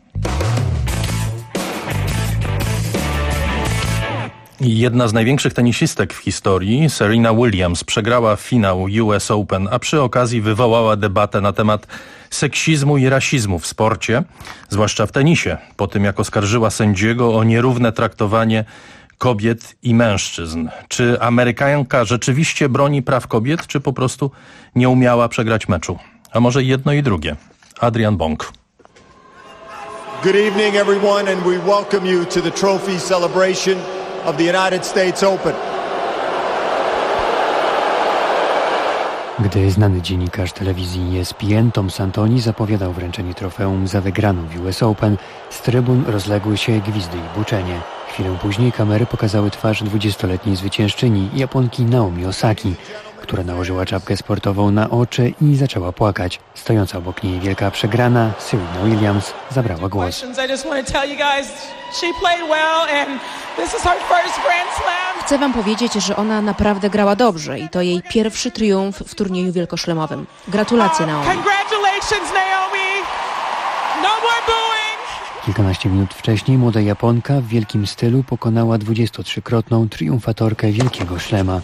Jedna z największych tenisistek w historii, Serena Williams, przegrała finał US Open, a przy okazji wywołała debatę na temat seksizmu i rasizmu w sporcie, zwłaszcza w tenisie, po tym jak oskarżyła sędziego o nierówne traktowanie kobiet i mężczyzn. Czy Amerykanka rzeczywiście broni praw kobiet, czy po prostu nie umiała przegrać meczu? A może jedno i drugie? Adrian Bąk. Good evening everyone and we welcome you to the trophy celebration of the United States Open. Gdy znany dziennikarz telewizji ESPN Tom Santoni zapowiadał wręczenie trofeum za wygraną w US Open, z trybun rozległy się gwizdy i buczenie. Chwilę później kamery pokazały twarz 20-letniej zwyciężczyni, Japonki Naomi Osaki, która nałożyła czapkę sportową na oczy i zaczęła płakać. Stojąca obok niej wielka przegrana, Serena Williams, zabrała głos. Chcę wam powiedzieć, że ona naprawdę grała dobrze i to jej pierwszy triumf w turnieju wielkoszlemowym. Gratulacje, Naomi. Kilkanaście minut wcześniej młoda Japonka w wielkim stylu pokonała 23-krotną triumfatorkę Wielkiego Szlema.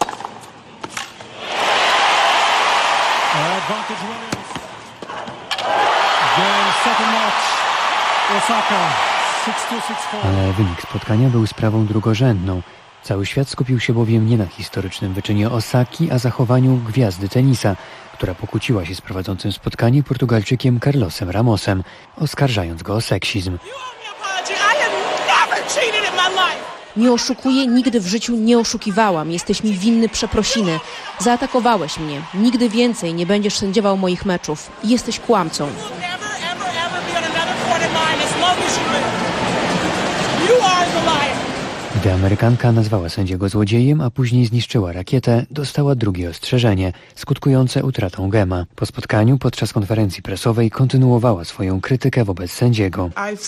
Ale wynik spotkania był sprawą drugorzędną. Cały świat skupił się bowiem nie na historycznym wyczynie Osaki, a zachowaniu gwiazdy tenisa, która pokłóciła się z prowadzącym spotkanie Portugalczykiem Carlosem Ramosem, oskarżając go o seksizm. Nie oszukuję, nigdy w życiu nie oszukiwałam. Jesteś mi winny przeprosiny. Zaatakowałeś mnie. Nigdy więcej nie będziesz sędziował moich meczów. Jesteś kłamcą. Gdy Amerykanka nazwała sędziego złodziejem, a później zniszczyła rakietę, dostała drugie ostrzeżenie, skutkujące utratą gema. Po spotkaniu, podczas konferencji prasowej, kontynuowała swoją krytykę wobec sędziego.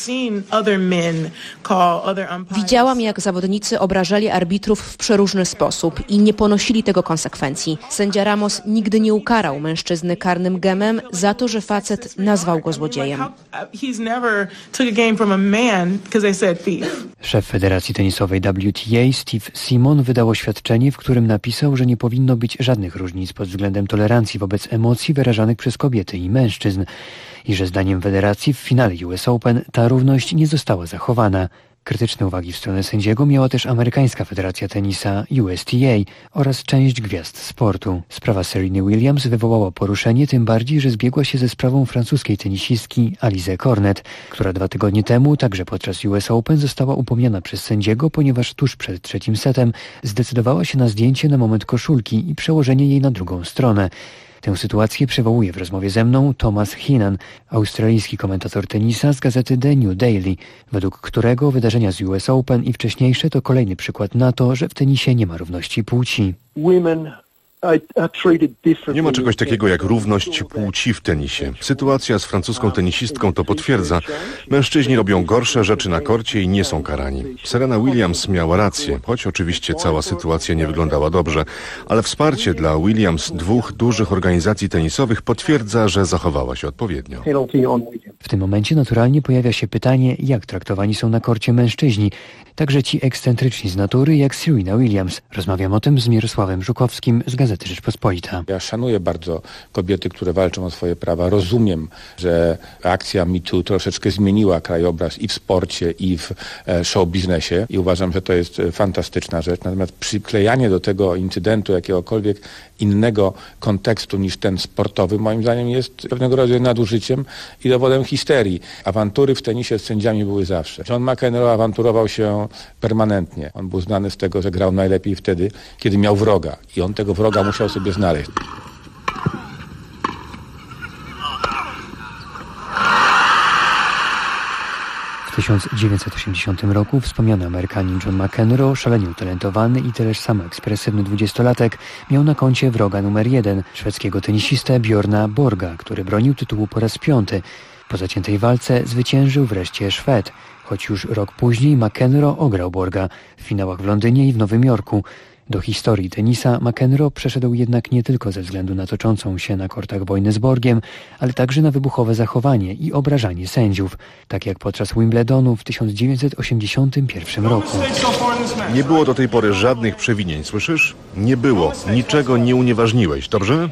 Widziałam, jak zawodnicy obrażali arbitrów w przeróżny sposób i nie ponosili tego konsekwencji. Sędzia Ramos nigdy nie ukarał mężczyzny karnym gemem za to, że facet nazwał go złodziejem. Szef Federacji Tenisowej WTA Steve Simon wydał oświadczenie, w którym napisał, że nie powinno być żadnych różnic pod względem tolerancji wobec emocji wyrażanych przez kobiety i mężczyzn i że zdaniem federacji w finale US Open ta równość nie została zachowana. Krytyczne uwagi w stronę sędziego miała też amerykańska federacja tenisa USTA oraz część gwiazd sportu. Sprawa Sereny Williams wywołała poruszenie, tym bardziej, że zbiegła się ze sprawą francuskiej tenisistki Alizé Cornet, która 2 tygodnie temu, także podczas US Open, została upomniana przez sędziego, ponieważ tuż przed trzecim setem zdecydowała się na zdjęcie na moment koszulki i przełożenie jej na drugą stronę. Tę sytuację przywołuje w rozmowie ze mną Thomas Heenan, australijski komentator tenisa z gazety The New Daily, według którego wydarzenia z US Open i wcześniejsze to kolejny przykład na to, że w tenisie nie ma równości płci. Nie ma czegoś takiego jak równość płci w tenisie. Sytuacja z francuską tenisistką to potwierdza. Mężczyźni robią gorsze rzeczy na korcie i nie są karani. Serena Williams miała rację, choć oczywiście cała sytuacja nie wyglądała dobrze, ale wsparcie dla Williams 2 dużych organizacji tenisowych potwierdza, że zachowała się odpowiednio. W tym momencie naturalnie pojawia się pytanie, jak traktowani są na korcie mężczyźni, także ci ekscentryczni z natury jak Serena Williams. Rozmawiam o tym z Mirosławem Żukowskim z Gazety Rzeczpospolita. Ja szanuję bardzo kobiety, które walczą o swoje prawa. Rozumiem, że akcja MeToo troszeczkę zmieniła krajobraz i w sporcie, i w show biznesie i uważam, że to jest fantastyczna rzecz. Natomiast przyklejanie do tego incydentu jakiegokolwiek innego kontekstu niż ten sportowy, moim zdaniem jest pewnego rodzaju nadużyciem i dowodem histerii. Awantury w tenisie z sędziami były zawsze. John McEnroe awanturował się permanentnie. On był znany z tego, że grał najlepiej wtedy, kiedy miał wroga i on tego wroga musiał sobie znaleźć. W 1980 roku wspomniany Amerykanin John McEnroe, szalenie utalentowany i też samo ekspresywny 20-latek, miał na koncie wroga numer 1, szwedzkiego tenisistę Bjorna Borga, który bronił tytułu po raz 5. Po zaciętej walce zwyciężył wreszcie Szwed, choć już rok później McEnroe ograł Borga w finałach w Londynie i w Nowym Jorku. Do historii tenisa McEnroe przeszedł jednak nie tylko ze względu na toczącą się na kortach wojnę z Borgiem, ale także na wybuchowe zachowanie i obrażanie sędziów, tak jak podczas Wimbledonu w 1981 roku. Nie było do tej pory żadnych przewinień, słyszysz? Nie było. Niczego nie unieważniłeś, dobrze?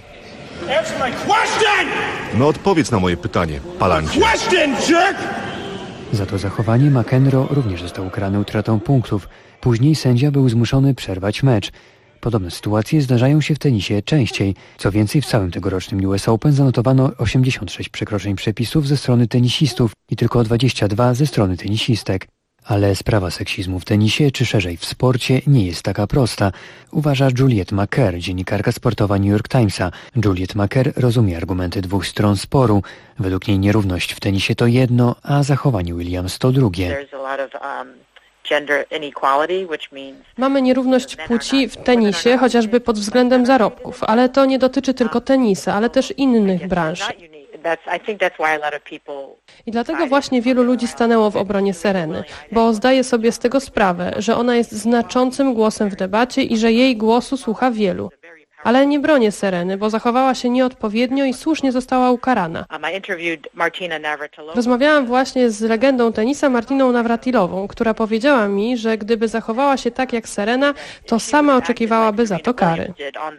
No odpowiedz na moje pytanie, palancie. Za to zachowanie McEnroe również został ukarany utratą punktów. Później sędzia był zmuszony przerwać mecz. Podobne sytuacje zdarzają się w tenisie częściej. Co więcej, w całym tegorocznym US Open zanotowano 86 przekroczeń przepisów ze strony tenisistów i tylko 22 ze strony tenisistek. Ale sprawa seksizmu w tenisie, czy szerzej w sporcie, nie jest taka prosta, uważa Juliet Maher, dziennikarka sportowa New York Timesa. Juliet Maher rozumie argumenty 2 stron sporu. Według niej nierówność w tenisie to jedno, a zachowanie Williams to drugie. Mamy nierówność płci w tenisie, chociażby pod względem zarobków, ale to nie dotyczy tylko tenisa, ale też innych branż. I dlatego właśnie wielu ludzi stanęło w obronie Sereny, bo zdaje sobie z tego sprawę, że ona jest znaczącym głosem w debacie i że jej głosu słucha wielu. Ale nie bronię Sereny, bo zachowała się nieodpowiednio i słusznie została ukarana. Rozmawiałam właśnie z legendą tenisa Martiną Navratilową, która powiedziała mi, że gdyby zachowała się tak jak Serena, to sama oczekiwałaby za to kary.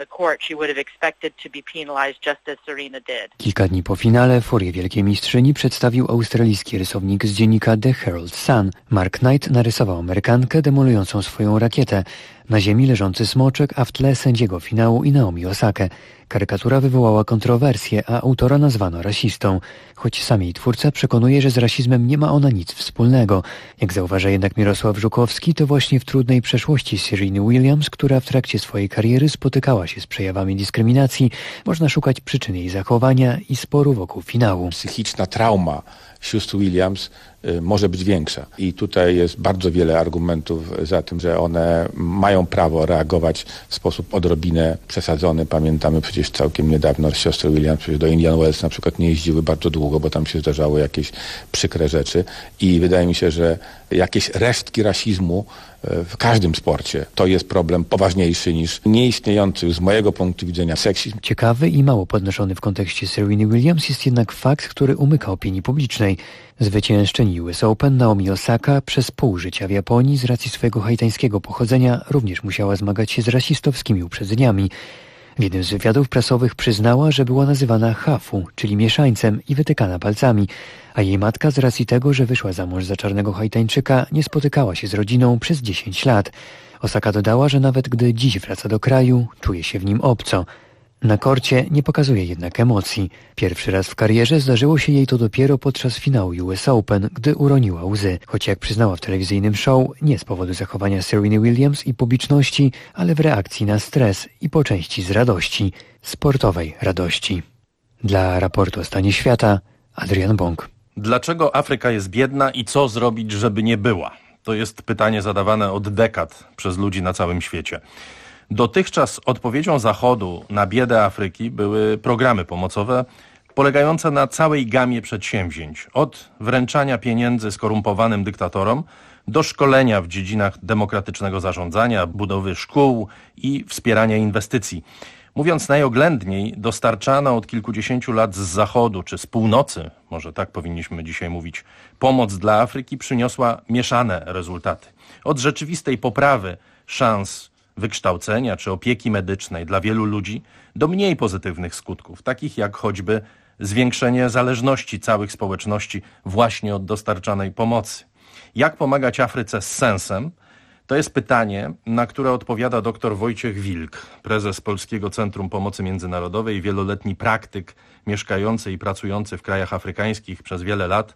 Kilka dni po finale furię wielkiej mistrzyni przedstawił australijski rysownik z dziennika The Herald Sun. Mark Knight narysował Amerykankę demolującą swoją rakietę. Na ziemi leżący smoczek, a w tle sędziego finału i Naomi Osakę. Karykatura wywołała kontrowersje, a autora nazwano rasistą. Choć sam jej twórca przekonuje, że z rasizmem nie ma ona nic wspólnego. Jak zauważa jednak Mirosław Żukowski, to właśnie w trudnej przeszłości Sereny Williams, która w trakcie swojej kariery spotykała się z przejawami dyskryminacji, można szukać przyczyn jej zachowania i sporu wokół finału. Psychiczna trauma sióstr Williams może być większa. I tutaj jest bardzo wiele argumentów za tym, że one mają prawo reagować w sposób odrobinę przesadzony. Pamiętamy przecież całkiem niedawno siostry Williams przecież do Indian Wells na przykład nie jeździły bardzo długo, bo tam się zdarzały jakieś przykre rzeczy. I wydaje mi się, że jakieś resztki rasizmu w każdym sporcie to jest problem poważniejszy niż nieistniejący z mojego punktu widzenia seksizm. Ciekawy i mało podnoszony w kontekście Sereny Williams jest jednak fakt, który umyka opinii publicznej. Zwyciężczyni US Open Naomi Osaka przez pół życia w Japonii z racji swojego haitańskiego pochodzenia również musiała zmagać się z rasistowskimi uprzedzeniami. W jednym z wywiadów prasowych przyznała, że była nazywana hafu, czyli mieszańcem i wytykana palcami, a jej matka z racji tego, że wyszła za mąż za czarnego Haitańczyka, nie spotykała się z rodziną przez 10 lat. Osaka dodała, że nawet gdy dziś wraca do kraju, czuje się w nim obco. Na korcie nie pokazuje jednak emocji. Pierwszy raz w karierze zdarzyło się jej to dopiero podczas finału US Open, gdy uroniła łzy. Choć jak przyznała w telewizyjnym show, nie z powodu zachowania Sereny Williams i publiczności, ale w reakcji na stres i po części z radości. Sportowej radości. Dla raportu o stanie świata, Adrian Bąk. Dlaczego Afryka jest biedna i co zrobić, żeby nie była? To jest pytanie zadawane od dekad przez ludzi na całym świecie. Dotychczas odpowiedzią Zachodu na biedę Afryki były programy pomocowe polegające na całej gamie przedsięwzięć. Od wręczania pieniędzy skorumpowanym dyktatorom do szkolenia w dziedzinach demokratycznego zarządzania, budowy szkół i wspierania inwestycji. Mówiąc najoględniej, dostarczana od kilkudziesięciu lat z Zachodu czy z północy, może tak powinniśmy dzisiaj mówić, pomoc dla Afryki przyniosła mieszane rezultaty. Od rzeczywistej poprawy szans wykształcenia czy opieki medycznej dla wielu ludzi do mniej pozytywnych skutków, takich jak choćby zwiększenie zależności całych społeczności właśnie od dostarczanej pomocy. Jak pomagać Afryce z sensem? To jest pytanie, na które odpowiada dr Wojciech Wilk, prezes Polskiego Centrum Pomocy Międzynarodowej, wieloletni praktyk mieszkający i pracujący w krajach afrykańskich przez wiele lat,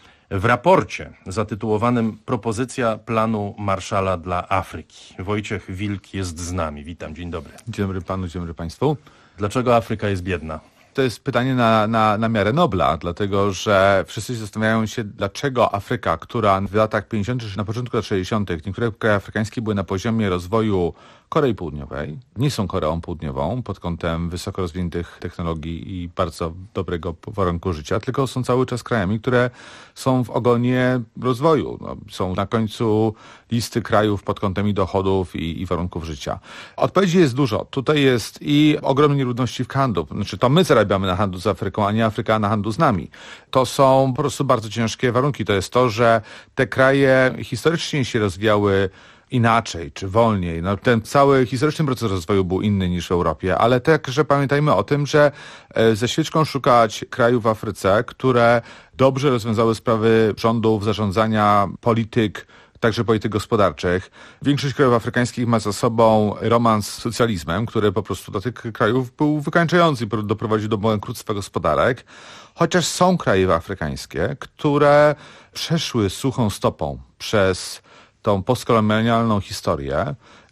w raporcie zatytułowanym Propozycja planu Marshalla dla Afryki. Wojciech Wilk jest z nami. Witam, dzień dobry. Dzień dobry panu, dzień dobry państwu. Dlaczego Afryka jest biedna? To jest pytanie na miarę Nobla, dlatego że wszyscy zastanawiają się, dlaczego Afryka, która w latach 50. czy na początku lat 60. niektóre kraje afrykańskie były na poziomie rozwoju Korei Południowej, nie są Koreą Południową pod kątem wysoko rozwiniętych technologii i bardzo dobrego warunku życia, tylko są cały czas krajami, które są w ogonie rozwoju. Są na końcu listy krajów pod kątem i dochodów i warunków życia. Odpowiedzi jest dużo. Tutaj jest i ogromne nierówności w handlu. Znaczy to my zarabiamy na handlu z Afryką, a nie Afryka na handlu z nami. To są po prostu bardzo ciężkie warunki. To jest to, że te kraje historycznie się rozwijały inaczej, czy wolniej. Ten cały historyczny proces rozwoju był inny niż w Europie, ale także pamiętajmy o tym, że ze świeczką szukać krajów w Afryce, które dobrze rozwiązały sprawy rządów, zarządzania, polityk, także polityk gospodarczych. Większość krajów afrykańskich ma za sobą romans z socjalizmem, który po prostu dla tych krajów był wykańczający i doprowadził do bankructwa gospodarek. Chociaż są kraje afrykańskie, które przeszły suchą stopą przez tą postkolonialną historię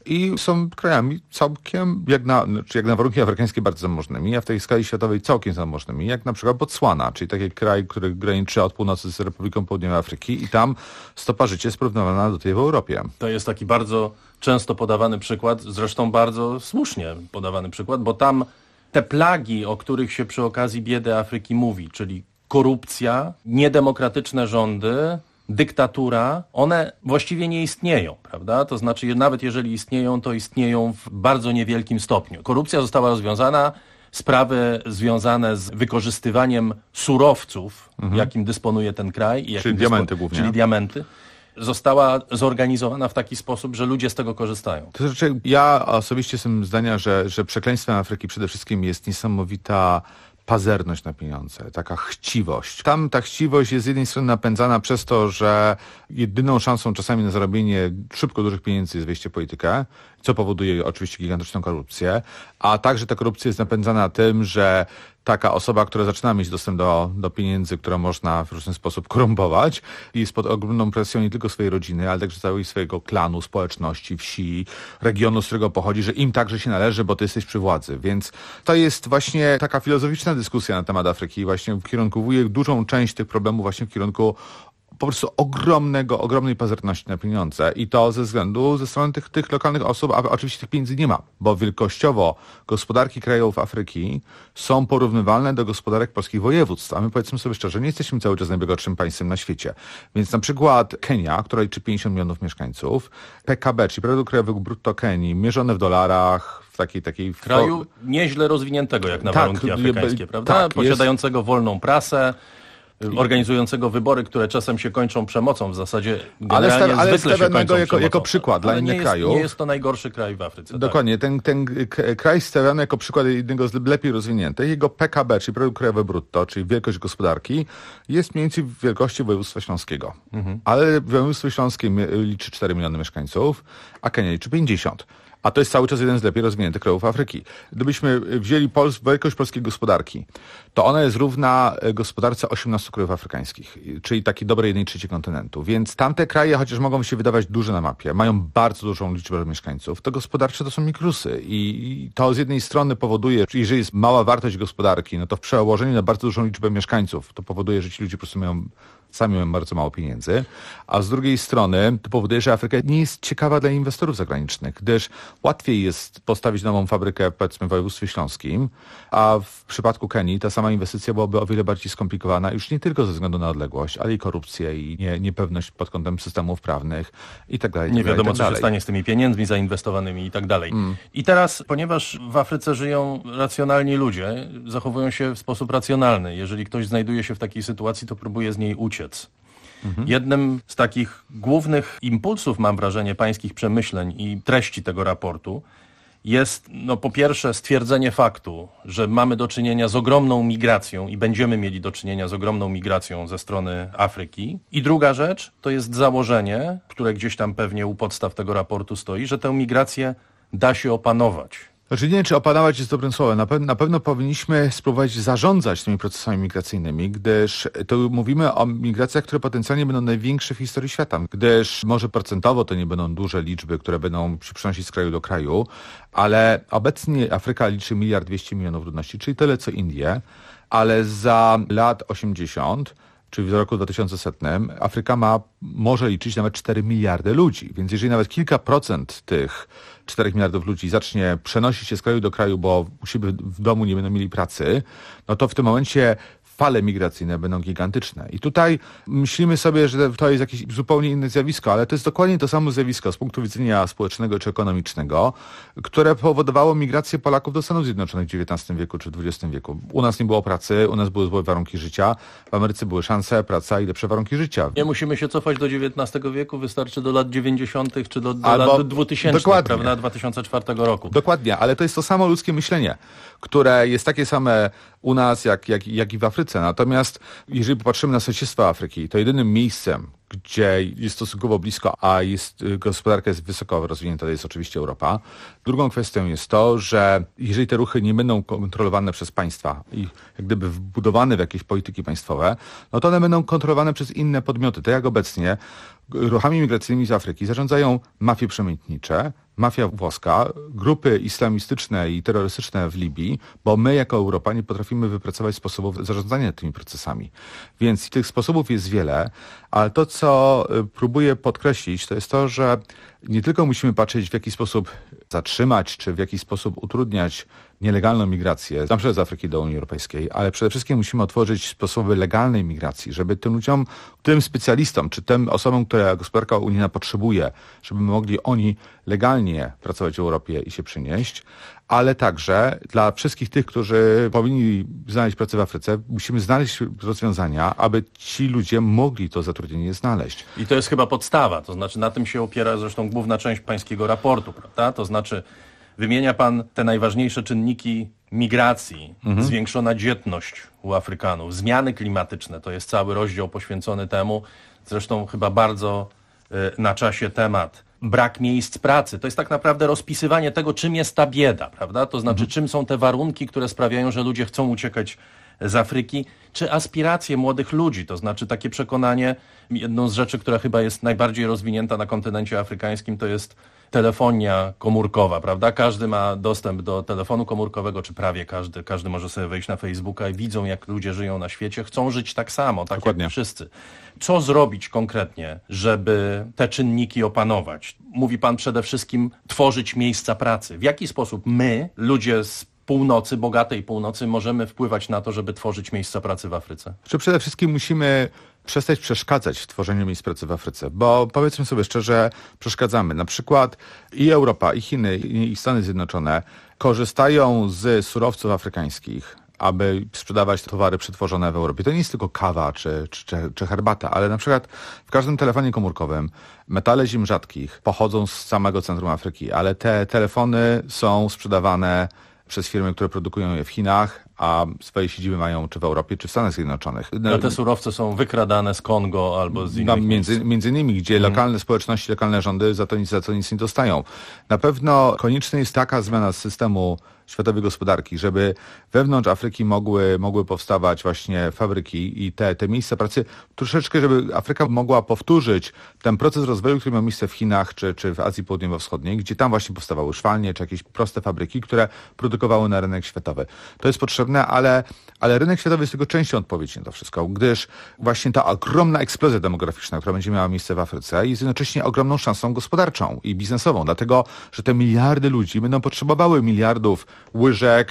i są krajami całkiem, jak na warunki afrykańskie, bardzo zamożnymi, a w tej skali światowej całkiem zamożnymi, jak na przykład Botswana, czyli taki kraj, który graniczy od północy z Republiką Południowej Afryki i tam stopa życia jest porównywana do tej w Europie. To jest taki bardzo często podawany przykład, zresztą bardzo słusznie podawany przykład, bo tam te plagi, o których się przy okazji biedy Afryki mówi, czyli korupcja, niedemokratyczne rządy, dyktatura, one właściwie nie istnieją, prawda? To znaczy, nawet jeżeli istnieją, to istnieją w bardzo niewielkim stopniu. Korupcja została rozwiązana, sprawy związane z wykorzystywaniem surowców, jakim dysponuje ten kraj. Czyli diamenty głównie. Czyli diamenty. Została zorganizowana w taki sposób, że ludzie z tego korzystają. To znaczy, ja osobiście jestem zdania, że przekleństwem Afryki przede wszystkim jest niesamowita pazerność na pieniądze, taka chciwość. Tam ta chciwość jest z jednej strony napędzana przez to, że jedyną szansą czasami na zarobienie szybko dużych pieniędzy jest wejście w politykę, co powoduje oczywiście gigantyczną korupcję, a także ta korupcja jest napędzana tym, że taka osoba, która zaczyna mieć dostęp do pieniędzy, które można w różny sposób korumpować, jest pod ogromną presją nie tylko swojej rodziny, ale także całego swojego klanu, społeczności, wsi, regionu, z którego pochodzi, że im także się należy, bo ty jesteś przy władzy. Więc to jest właśnie taka filozoficzna dyskusja na temat Afryki. Właśnie kierunkowuje dużą część tych problemów właśnie w kierunku po prostu ogromnej pazerności na pieniądze i to ze strony tych lokalnych osób, a oczywiście tych pieniędzy nie ma, bo wielkościowo gospodarki krajów Afryki są porównywalne do gospodarek polskich województw, a my powiedzmy sobie szczerze, nie jesteśmy cały czas najbogatszym państwem na świecie. Więc na przykład Kenia, która liczy 50 milionów mieszkańców, PKB, czyli produkt krajowy brutto Kenii, mierzone w dolarach, w takiej kraju nieźle rozwiniętego jak na warunki afrykańskie, prawda? Tak, posiadającego wolną prasę, organizującego wybory, które czasem się kończą przemocą w zasadzie. Ale stawianego jako przykład dla innych krajów. Nie jest to najgorszy kraj w Afryce. Dokładnie. Tak. Ten kraj stawiany jako przykład jednego z lepiej rozwiniętych. Jego PKB, czyli produkt krajowy brutto, czyli wielkość gospodarki, jest mniej więcej w wielkości województwa śląskiego. Ale województwo śląskie liczy 4 miliony mieszkańców, a Kenia liczy 50. A to jest cały czas jeden z lepiej rozwiniętych krajów Afryki. Gdybyśmy wzięli wielkość polskiej gospodarki, to ona jest równa gospodarce 18 krajów afrykańskich, czyli takiej dobrej 1/3 kontynentu. Więc tamte kraje, chociaż mogą się wydawać duże na mapie, mają bardzo dużą liczbę mieszkańców, to gospodarcze to są mikrusy. I to z jednej strony powoduje, że jeżeli jest mała wartość gospodarki, no to w przełożeniu na bardzo dużą liczbę mieszkańców, to powoduje, że ci ludzie po prostu sami mają bardzo mało pieniędzy, a z drugiej strony to powoduje, że Afryka nie jest ciekawa dla inwestorów zagranicznych, gdyż łatwiej jest postawić nową fabrykę, powiedzmy, w województwie śląskim, a w przypadku Kenii ta sama inwestycja byłaby o wiele bardziej skomplikowana, już nie tylko ze względu na odległość, ale i korupcję i niepewność pod kątem systemów prawnych i tak dalej. Nie wiadomo, co się stanie z tymi pieniędzmi zainwestowanymi i tak dalej. I teraz, ponieważ w Afryce żyją racjonalni ludzie, zachowują się w sposób racjonalny. Jeżeli ktoś znajduje się w takiej sytuacji, to próbuje z niej uciec. Jednym z takich głównych impulsów, mam wrażenie, pańskich przemyśleń i treści tego raportu jest, po pierwsze, stwierdzenie faktu, że mamy do czynienia z ogromną migracją i będziemy mieli do czynienia z ogromną migracją ze strony Afryki. I druga rzecz to jest założenie, które gdzieś tam pewnie u podstaw tego raportu stoi, że tę migrację da się opanować. Znaczy nie wiem, czy opanować jest dobrym słowem. Na pewno powinniśmy spróbować zarządzać tymi procesami migracyjnymi, gdyż to mówimy o migracjach, które potencjalnie będą największe w historii świata, gdyż może procentowo to nie będą duże liczby, które będą się przenosić z kraju do kraju, ale obecnie Afryka liczy 1,2 miliarda ludności, czyli tyle co Indie, ale za lat 80, czyli w roku 2100, Afryka może liczyć nawet 4 miliardy ludzi. Więc jeżeli nawet kilka procent tych 4 miliardów ludzi zacznie przenosić się z kraju do kraju, bo u siebie w domu nie będą mieli pracy, no to w tym momencie fale migracyjne będą gigantyczne. I tutaj myślimy sobie, że to jest jakieś zupełnie inne zjawisko, ale to jest dokładnie to samo zjawisko z punktu widzenia społecznego czy ekonomicznego, które powodowało migrację Polaków do Stanów Zjednoczonych w XIX wieku czy w XX wieku. U nas nie było pracy, u nas były złe warunki życia, w Ameryce były szanse, praca i lepsze warunki życia. Nie musimy się cofać do XIX wieku, wystarczy do lat 90. czy do lat 2000, dokładnie. Prawda, 2004 roku. Dokładnie, ale to jest to samo ludzkie myślenie, które jest takie same u nas, jak i w Afryce. Natomiast jeżeli popatrzymy na sąsiedztwo Afryki, to jedynym miejscem, gdzie jest stosunkowo blisko, a gospodarka jest wysoko rozwinięta, to jest oczywiście Europa. Drugą kwestią jest to, że jeżeli te ruchy nie będą kontrolowane przez państwa i jak gdyby wbudowane w jakieś polityki państwowe, no to one będą kontrolowane przez inne podmioty. Tak jak obecnie ruchami migracyjnymi z Afryki zarządzają mafie przemytnicze, mafia włoska, grupy islamistyczne i terrorystyczne w Libii, bo my jako Europa nie potrafimy wypracować sposobów zarządzania tymi procesami. Więc tych sposobów jest wiele, ale to, co próbuję podkreślić, to jest to, że nie tylko musimy patrzeć, w jaki sposób zatrzymać, czy w jaki sposób utrudniać nielegalną migrację, na przykład z Afryki do Unii Europejskiej, ale przede wszystkim musimy otworzyć sposoby legalnej migracji, żeby tym ludziom, tym specjalistom, czy tym osobom, które gospodarka unijna potrzebuje, żeby mogli oni legalnie pracować w Europie i się przynieść, ale także dla wszystkich tych, którzy powinni znaleźć pracę w Afryce, musimy znaleźć rozwiązania, aby ci ludzie mogli to zatrudnienie znaleźć. I to jest chyba podstawa, to znaczy na tym się opiera zresztą główna część pańskiego raportu, prawda? To znaczy wymienia pan te najważniejsze czynniki migracji, zwiększona dzietność u Afrykanów, zmiany klimatyczne, to jest cały rozdział poświęcony temu, zresztą chyba bardzo na czasie temat. Brak miejsc pracy, to jest tak naprawdę rozpisywanie tego, czym jest ta bieda, prawda? To znaczy, czym są te warunki, które sprawiają, że ludzie chcą uciekać z Afryki, czy aspiracje młodych ludzi, to znaczy takie przekonanie, jedną z rzeczy, która chyba jest najbardziej rozwinięta na kontynencie afrykańskim, to jest telefonia komórkowa, prawda? Każdy ma dostęp do telefonu komórkowego, czy prawie każdy może sobie wejść na Facebooka i widzą, jak ludzie żyją na świecie, chcą żyć tak samo, tak Dokładnie. Jak wszyscy. Co zrobić konkretnie, żeby te czynniki opanować? Mówi pan przede wszystkim tworzyć miejsca pracy. W jaki sposób my, ludzie z północy, bogatej północy, możemy wpływać na to, żeby tworzyć miejsca pracy w Afryce? Czy przede wszystkim musimy przestać przeszkadzać w tworzeniu miejsc pracy w Afryce, bo powiedzmy sobie szczerze, przeszkadzamy. Na przykład i Europa, i Chiny, i Stany Zjednoczone korzystają z surowców afrykańskich, aby sprzedawać towary przetworzone w Europie. To nie jest tylko kawa czy herbata, ale na przykład w każdym telefonie komórkowym metale ziem rzadkich pochodzą z samego centrum Afryki, ale te telefony są sprzedawane przez firmy, które produkują je w Chinach, a swoje siedziby mają czy w Europie, czy w Stanach Zjednoczonych. No te surowce są wykradane z Kongo albo z innych miejsc. Między innymi, gdzie lokalne społeczności, lokalne rządy za to nic nie dostają. Na pewno konieczna jest taka zmiana systemu światowej gospodarki, żeby wewnątrz Afryki mogły powstawać właśnie fabryki i te miejsca pracy, troszeczkę, żeby Afryka mogła powtórzyć ten proces rozwoju, który miał miejsce w Chinach czy w Azji Południowo-Wschodniej, gdzie tam właśnie powstawały szwalnie czy jakieś proste fabryki, które produkowały na rynek światowy. To jest potrzebne, ale rynek światowy jest tylko częścią odpowiedzi na to wszystko, gdyż właśnie ta ogromna eksplozja demograficzna, która będzie miała miejsce w Afryce, jest jednocześnie ogromną szansą gospodarczą i biznesową, dlatego, że te miliardy ludzi będą potrzebowały miliardów łyżek,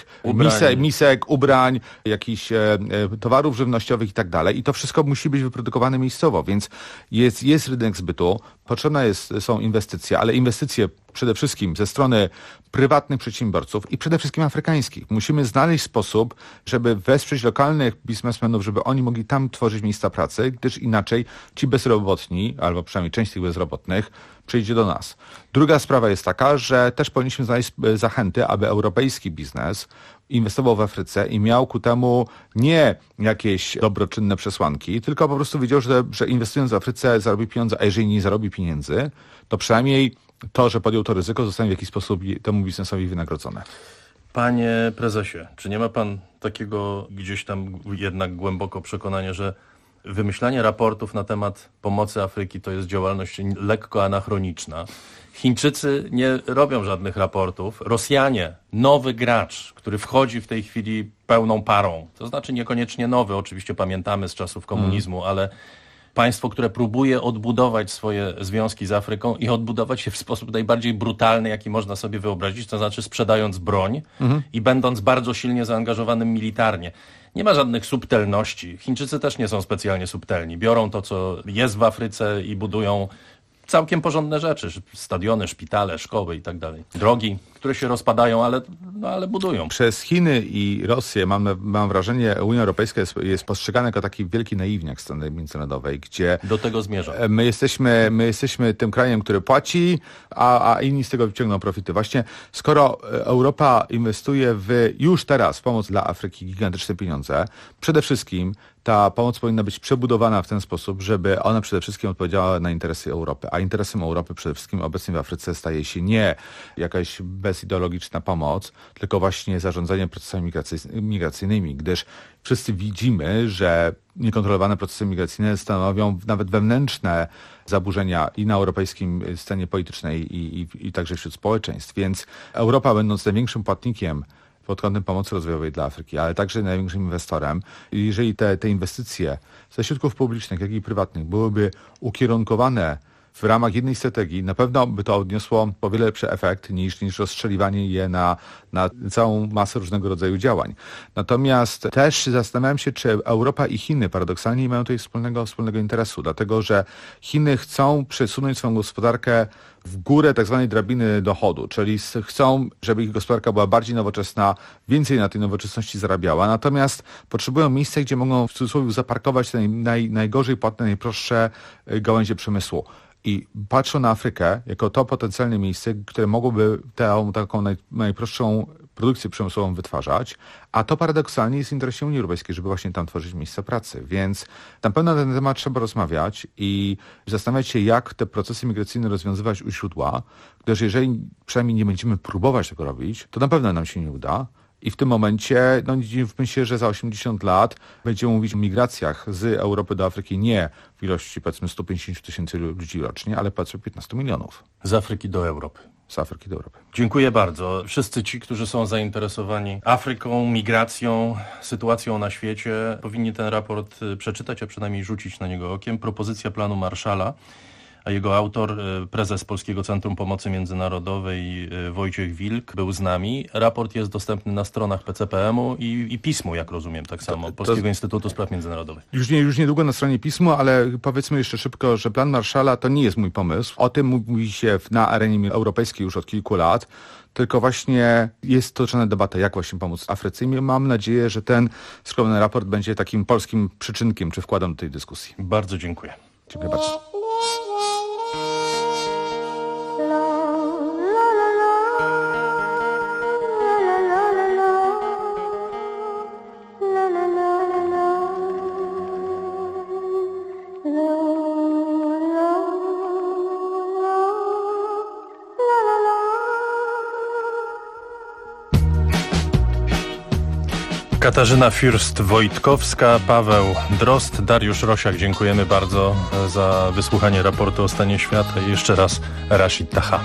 misek, ubrań, jakichś towarów żywnościowych i tak dalej. I to wszystko musi być wyprodukowane miejscowo, więc jest rynek zbytu, potrzebne są inwestycje, ale inwestycje przede wszystkim ze strony prywatnych przedsiębiorców i przede wszystkim afrykańskich. Musimy znaleźć sposób, żeby wesprzeć lokalnych biznesmenów, żeby oni mogli tam tworzyć miejsca pracy, gdyż inaczej ci bezrobotni, albo przynajmniej część tych bezrobotnych, przyjdzie do nas. Druga sprawa jest taka, że też powinniśmy znaleźć zachęty, aby europejski biznes inwestował w Afryce i miał ku temu nie jakieś dobroczynne przesłanki, tylko po prostu wiedział, że inwestując w Afryce zarobi pieniądze, a jeżeli nie zarobi pieniędzy, to przynajmniej to, że podjął to ryzyko, zostanie w jakiś sposób temu biznesowi wynagrodzone. Panie prezesie, czy nie ma pan takiego gdzieś tam jednak głęboko przekonania, że wymyślanie raportów na temat pomocy Afryki to jest działalność lekko anachroniczna? Chińczycy nie robią żadnych raportów. Rosjanie, nowy gracz, który wchodzi w tej chwili pełną parą. To znaczy niekoniecznie nowy, oczywiście pamiętamy z czasów komunizmu, ale państwo, które próbuje odbudować swoje związki z Afryką i odbudować się w sposób najbardziej brutalny, jaki można sobie wyobrazić, to znaczy sprzedając broń i będąc bardzo silnie zaangażowanym militarnie. Nie ma żadnych subtelności. Chińczycy też nie są specjalnie subtelni. Biorą to, co jest w Afryce i budują całkiem porządne rzeczy. Stadiony, szpitale, szkoły i tak dalej. Drogi, które się rozpadają, ale budują. Przez Chiny i Rosję mam wrażenie, Unia Europejska jest postrzegana jako taki wielki naiwniak sceny międzynarodowej, gdzie do tego zmierza. My jesteśmy tym krajem, który płaci, a inni z tego wyciągną profity. Właśnie skoro Europa inwestuje już teraz w pomoc dla Afryki gigantyczne pieniądze, przede wszystkim ta pomoc powinna być przebudowana w ten sposób, żeby ona przede wszystkim odpowiedziała na interesy Europy. A interesem Europy przede wszystkim obecnie w Afryce staje się nie jakaś bezideologiczna pomoc, tylko właśnie zarządzanie procesami migracyjnymi, gdyż wszyscy widzimy, że niekontrolowane procesy migracyjne stanowią nawet wewnętrzne zaburzenia i na europejskim scenie politycznej i także wśród społeczeństw. Więc Europa, będąc największym płatnikiem pod kątem pomocy rozwojowej dla Afryki, ale także największym inwestorem, jeżeli te inwestycje ze środków publicznych, jak i prywatnych byłyby ukierunkowane w ramach jednej strategii, na pewno by to odniosło o wiele lepszy efekt niż rozstrzeliwanie je na całą masę różnego rodzaju działań. Natomiast też zastanawiam się, czy Europa i Chiny paradoksalnie nie mają tutaj wspólnego interesu, dlatego że Chiny chcą przesunąć swoją gospodarkę w górę tak zwanej drabiny dochodu, czyli chcą, żeby ich gospodarka była bardziej nowoczesna, więcej na tej nowoczesności zarabiała, natomiast potrzebują miejsca, gdzie mogą w cudzysłowie zaparkować te najgorzej płatne, najprostsze gałęzie przemysłu. I patrzą na Afrykę jako to potencjalne miejsce, które mogłoby taką najprostszą produkcję przemysłową wytwarzać, a to paradoksalnie jest w interesie Unii Europejskiej, żeby właśnie tam tworzyć miejsca pracy. Więc na pewno na ten temat trzeba rozmawiać i zastanawiać się, jak te procesy migracyjne rozwiązywać u źródła, gdyż jeżeli przynajmniej nie będziemy próbować tego robić, to na pewno nam się nie uda. I w tym momencie, dziwmy się, że za 80 lat będziemy mówić o migracjach z Europy do Afryki nie w ilości powiedzmy 150 000 ludzi rocznie, ale powiedzmy 15 milionów. Z Afryki do Europy. Z Afryki do Europy. Dziękuję bardzo. Wszyscy ci, którzy są zainteresowani Afryką, migracją, sytuacją na świecie, powinni ten raport przeczytać, a przynajmniej rzucić na niego okiem. Propozycja planu Marshalla, a jego autor, prezes Polskiego Centrum Pomocy Międzynarodowej Wojciech Wilk, był z nami. Raport jest dostępny na stronach PCPM-u i PISM-u, jak rozumiem, tak samo, Polskiego Instytutu Spraw Międzynarodowych. Już niedługo na stronie PISM-u, ale powiedzmy jeszcze szybko, że plan Marshalla to nie jest mój pomysł. O tym mówi się na arenie europejskiej już od kilku lat. Tylko właśnie jest toczona debata, jak właśnie pomóc Afryce i mam nadzieję, że ten skromny raport będzie takim polskim przyczynkiem czy wkładem do tej dyskusji. Bardzo dziękuję. Dziękuję bardzo. Katarzyna Fürst-Wojtkowska, Paweł Drozd, Dariusz Rosiak. Dziękujemy bardzo za wysłuchanie raportu o stanie świata i jeszcze raz Rashid Taha.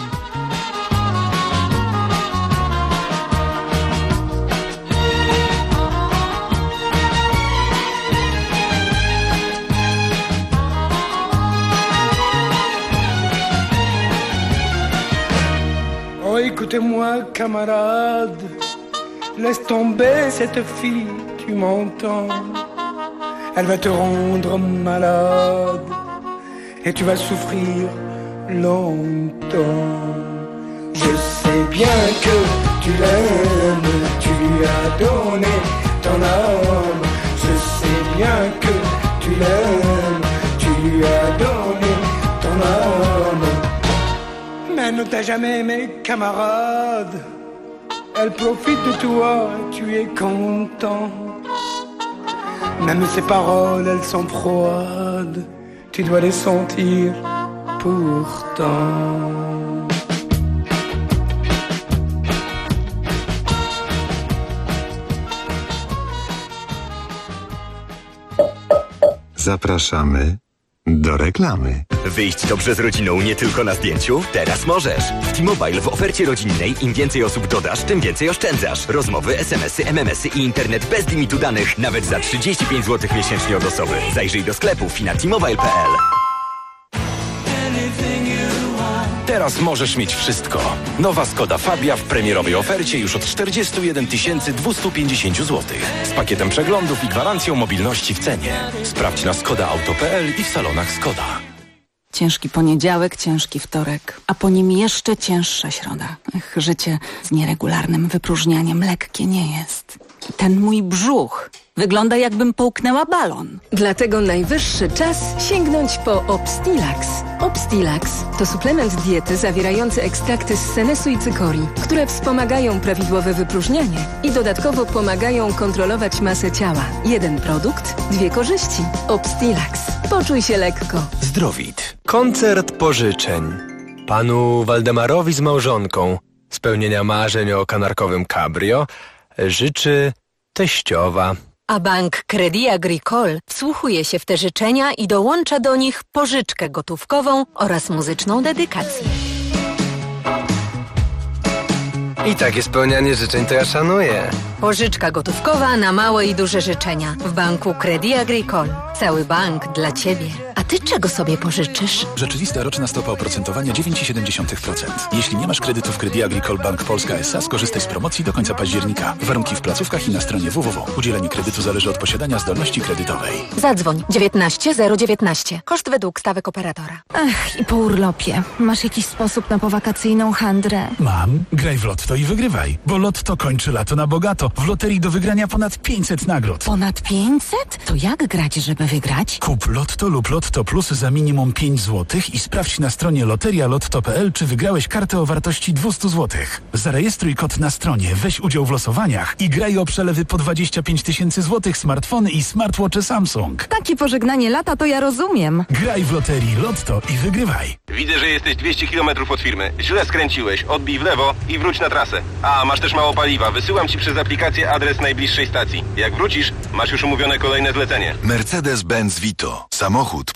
Oh, écoutez-moi, camarade. Laisse tomber cette fille, tu m'entends? Elle va te rendre malade et tu vas souffrir longtemps. Je sais bien que tu l'aimes, tu lui as donné ton âme. Je sais bien que tu l'aimes, tu lui as donné ton âme. Mais ne t'a jamais aimé, camarade. Elle profite de toi, tu es content. Même ses paroles, elles sont froides. Tu dois les sentir pourtant. Zapraszamy do reklamy. Wyjść dobrze z rodziną nie tylko na zdjęciu? Teraz możesz. W T-Mobile w ofercie rodzinnej im więcej osób dodasz, tym więcej oszczędzasz. Rozmowy, SMS-y, MMS-y i internet bez limitu danych nawet za 35 zł miesięcznie od osoby. Zajrzyj do sklepów i na t-mobile.pl. Teraz możesz mieć wszystko. Nowa Skoda Fabia w premierowej ofercie już od 41 250 zł. Z pakietem przeglądów i gwarancją mobilności w cenie. Sprawdź na skodaauto.pl i w salonach Skoda. Ciężki poniedziałek, ciężki wtorek, a po nim jeszcze cięższa środa. Życie z nieregularnym wypróżnianiem lekkie nie jest. Ten mój brzuch wygląda, jakbym połknęła balon. Dlatego najwyższy czas sięgnąć po Obstilax. Obstilax to suplement diety zawierający ekstrakty z senesu i cykorii, które wspomagają prawidłowe wypróżnianie i dodatkowo pomagają kontrolować masę ciała. Jeden produkt, dwie korzyści. Obstilax. Poczuj się lekko. Zdrowit. Koncert pożyczeń. Panu Waldemarowi z małżonką spełnienia marzeń o kanarkowym cabrio życzy teściowa. A bank Crédit Agricole wsłuchuje się w te życzenia i dołącza do nich pożyczkę gotówkową oraz muzyczną dedykację. I takie spełnianie życzeń to ja szanuję. Pożyczka gotówkowa na małe i duże życzenia. W banku Crédit Agricole. Cały bank dla Ciebie. A Ty czego sobie pożyczysz? Rzeczywista roczna stopa oprocentowania 9,7%. Jeśli nie masz kredytów Crédit Agricole Bank Polska S.A., skorzystaj z promocji do końca października. Warunki w placówkach i na stronie www. Udzielenie kredytu zależy od posiadania zdolności kredytowej. Zadzwoń 19019. Koszt według stawek operatora. Ach, i po urlopie. Masz jakiś sposób na powakacyjną handrę? Mam. Graj w Lotto i wygrywaj. Bo Lotto kończy lato na bogato. W loterii do wygrania ponad 500 nagród. Ponad 500? To jak grać, żeby wygrać? Kup Lotto lub Lotto Plus za minimum 5 zł i sprawdź na stronie loterialotto.pl, czy wygrałeś kartę o wartości 200 zł. Zarejestruj kod na stronie, weź udział w losowaniach i graj o przelewy po 25 000 złotych, smartfony i smartwatche Samsung. Takie pożegnanie lata to ja rozumiem. Graj w loterii Lotto i wygrywaj. Widzę, że jesteś 200 km od firmy. Źle skręciłeś. Odbij w lewo i wróć na trasę. A, masz też mało paliwa. Wysyłam ci przez aplikację adres najbliższej stacji. Jak wrócisz, masz już umówione kolejne zlecenie. Mercedes-Benz Vito. Samochód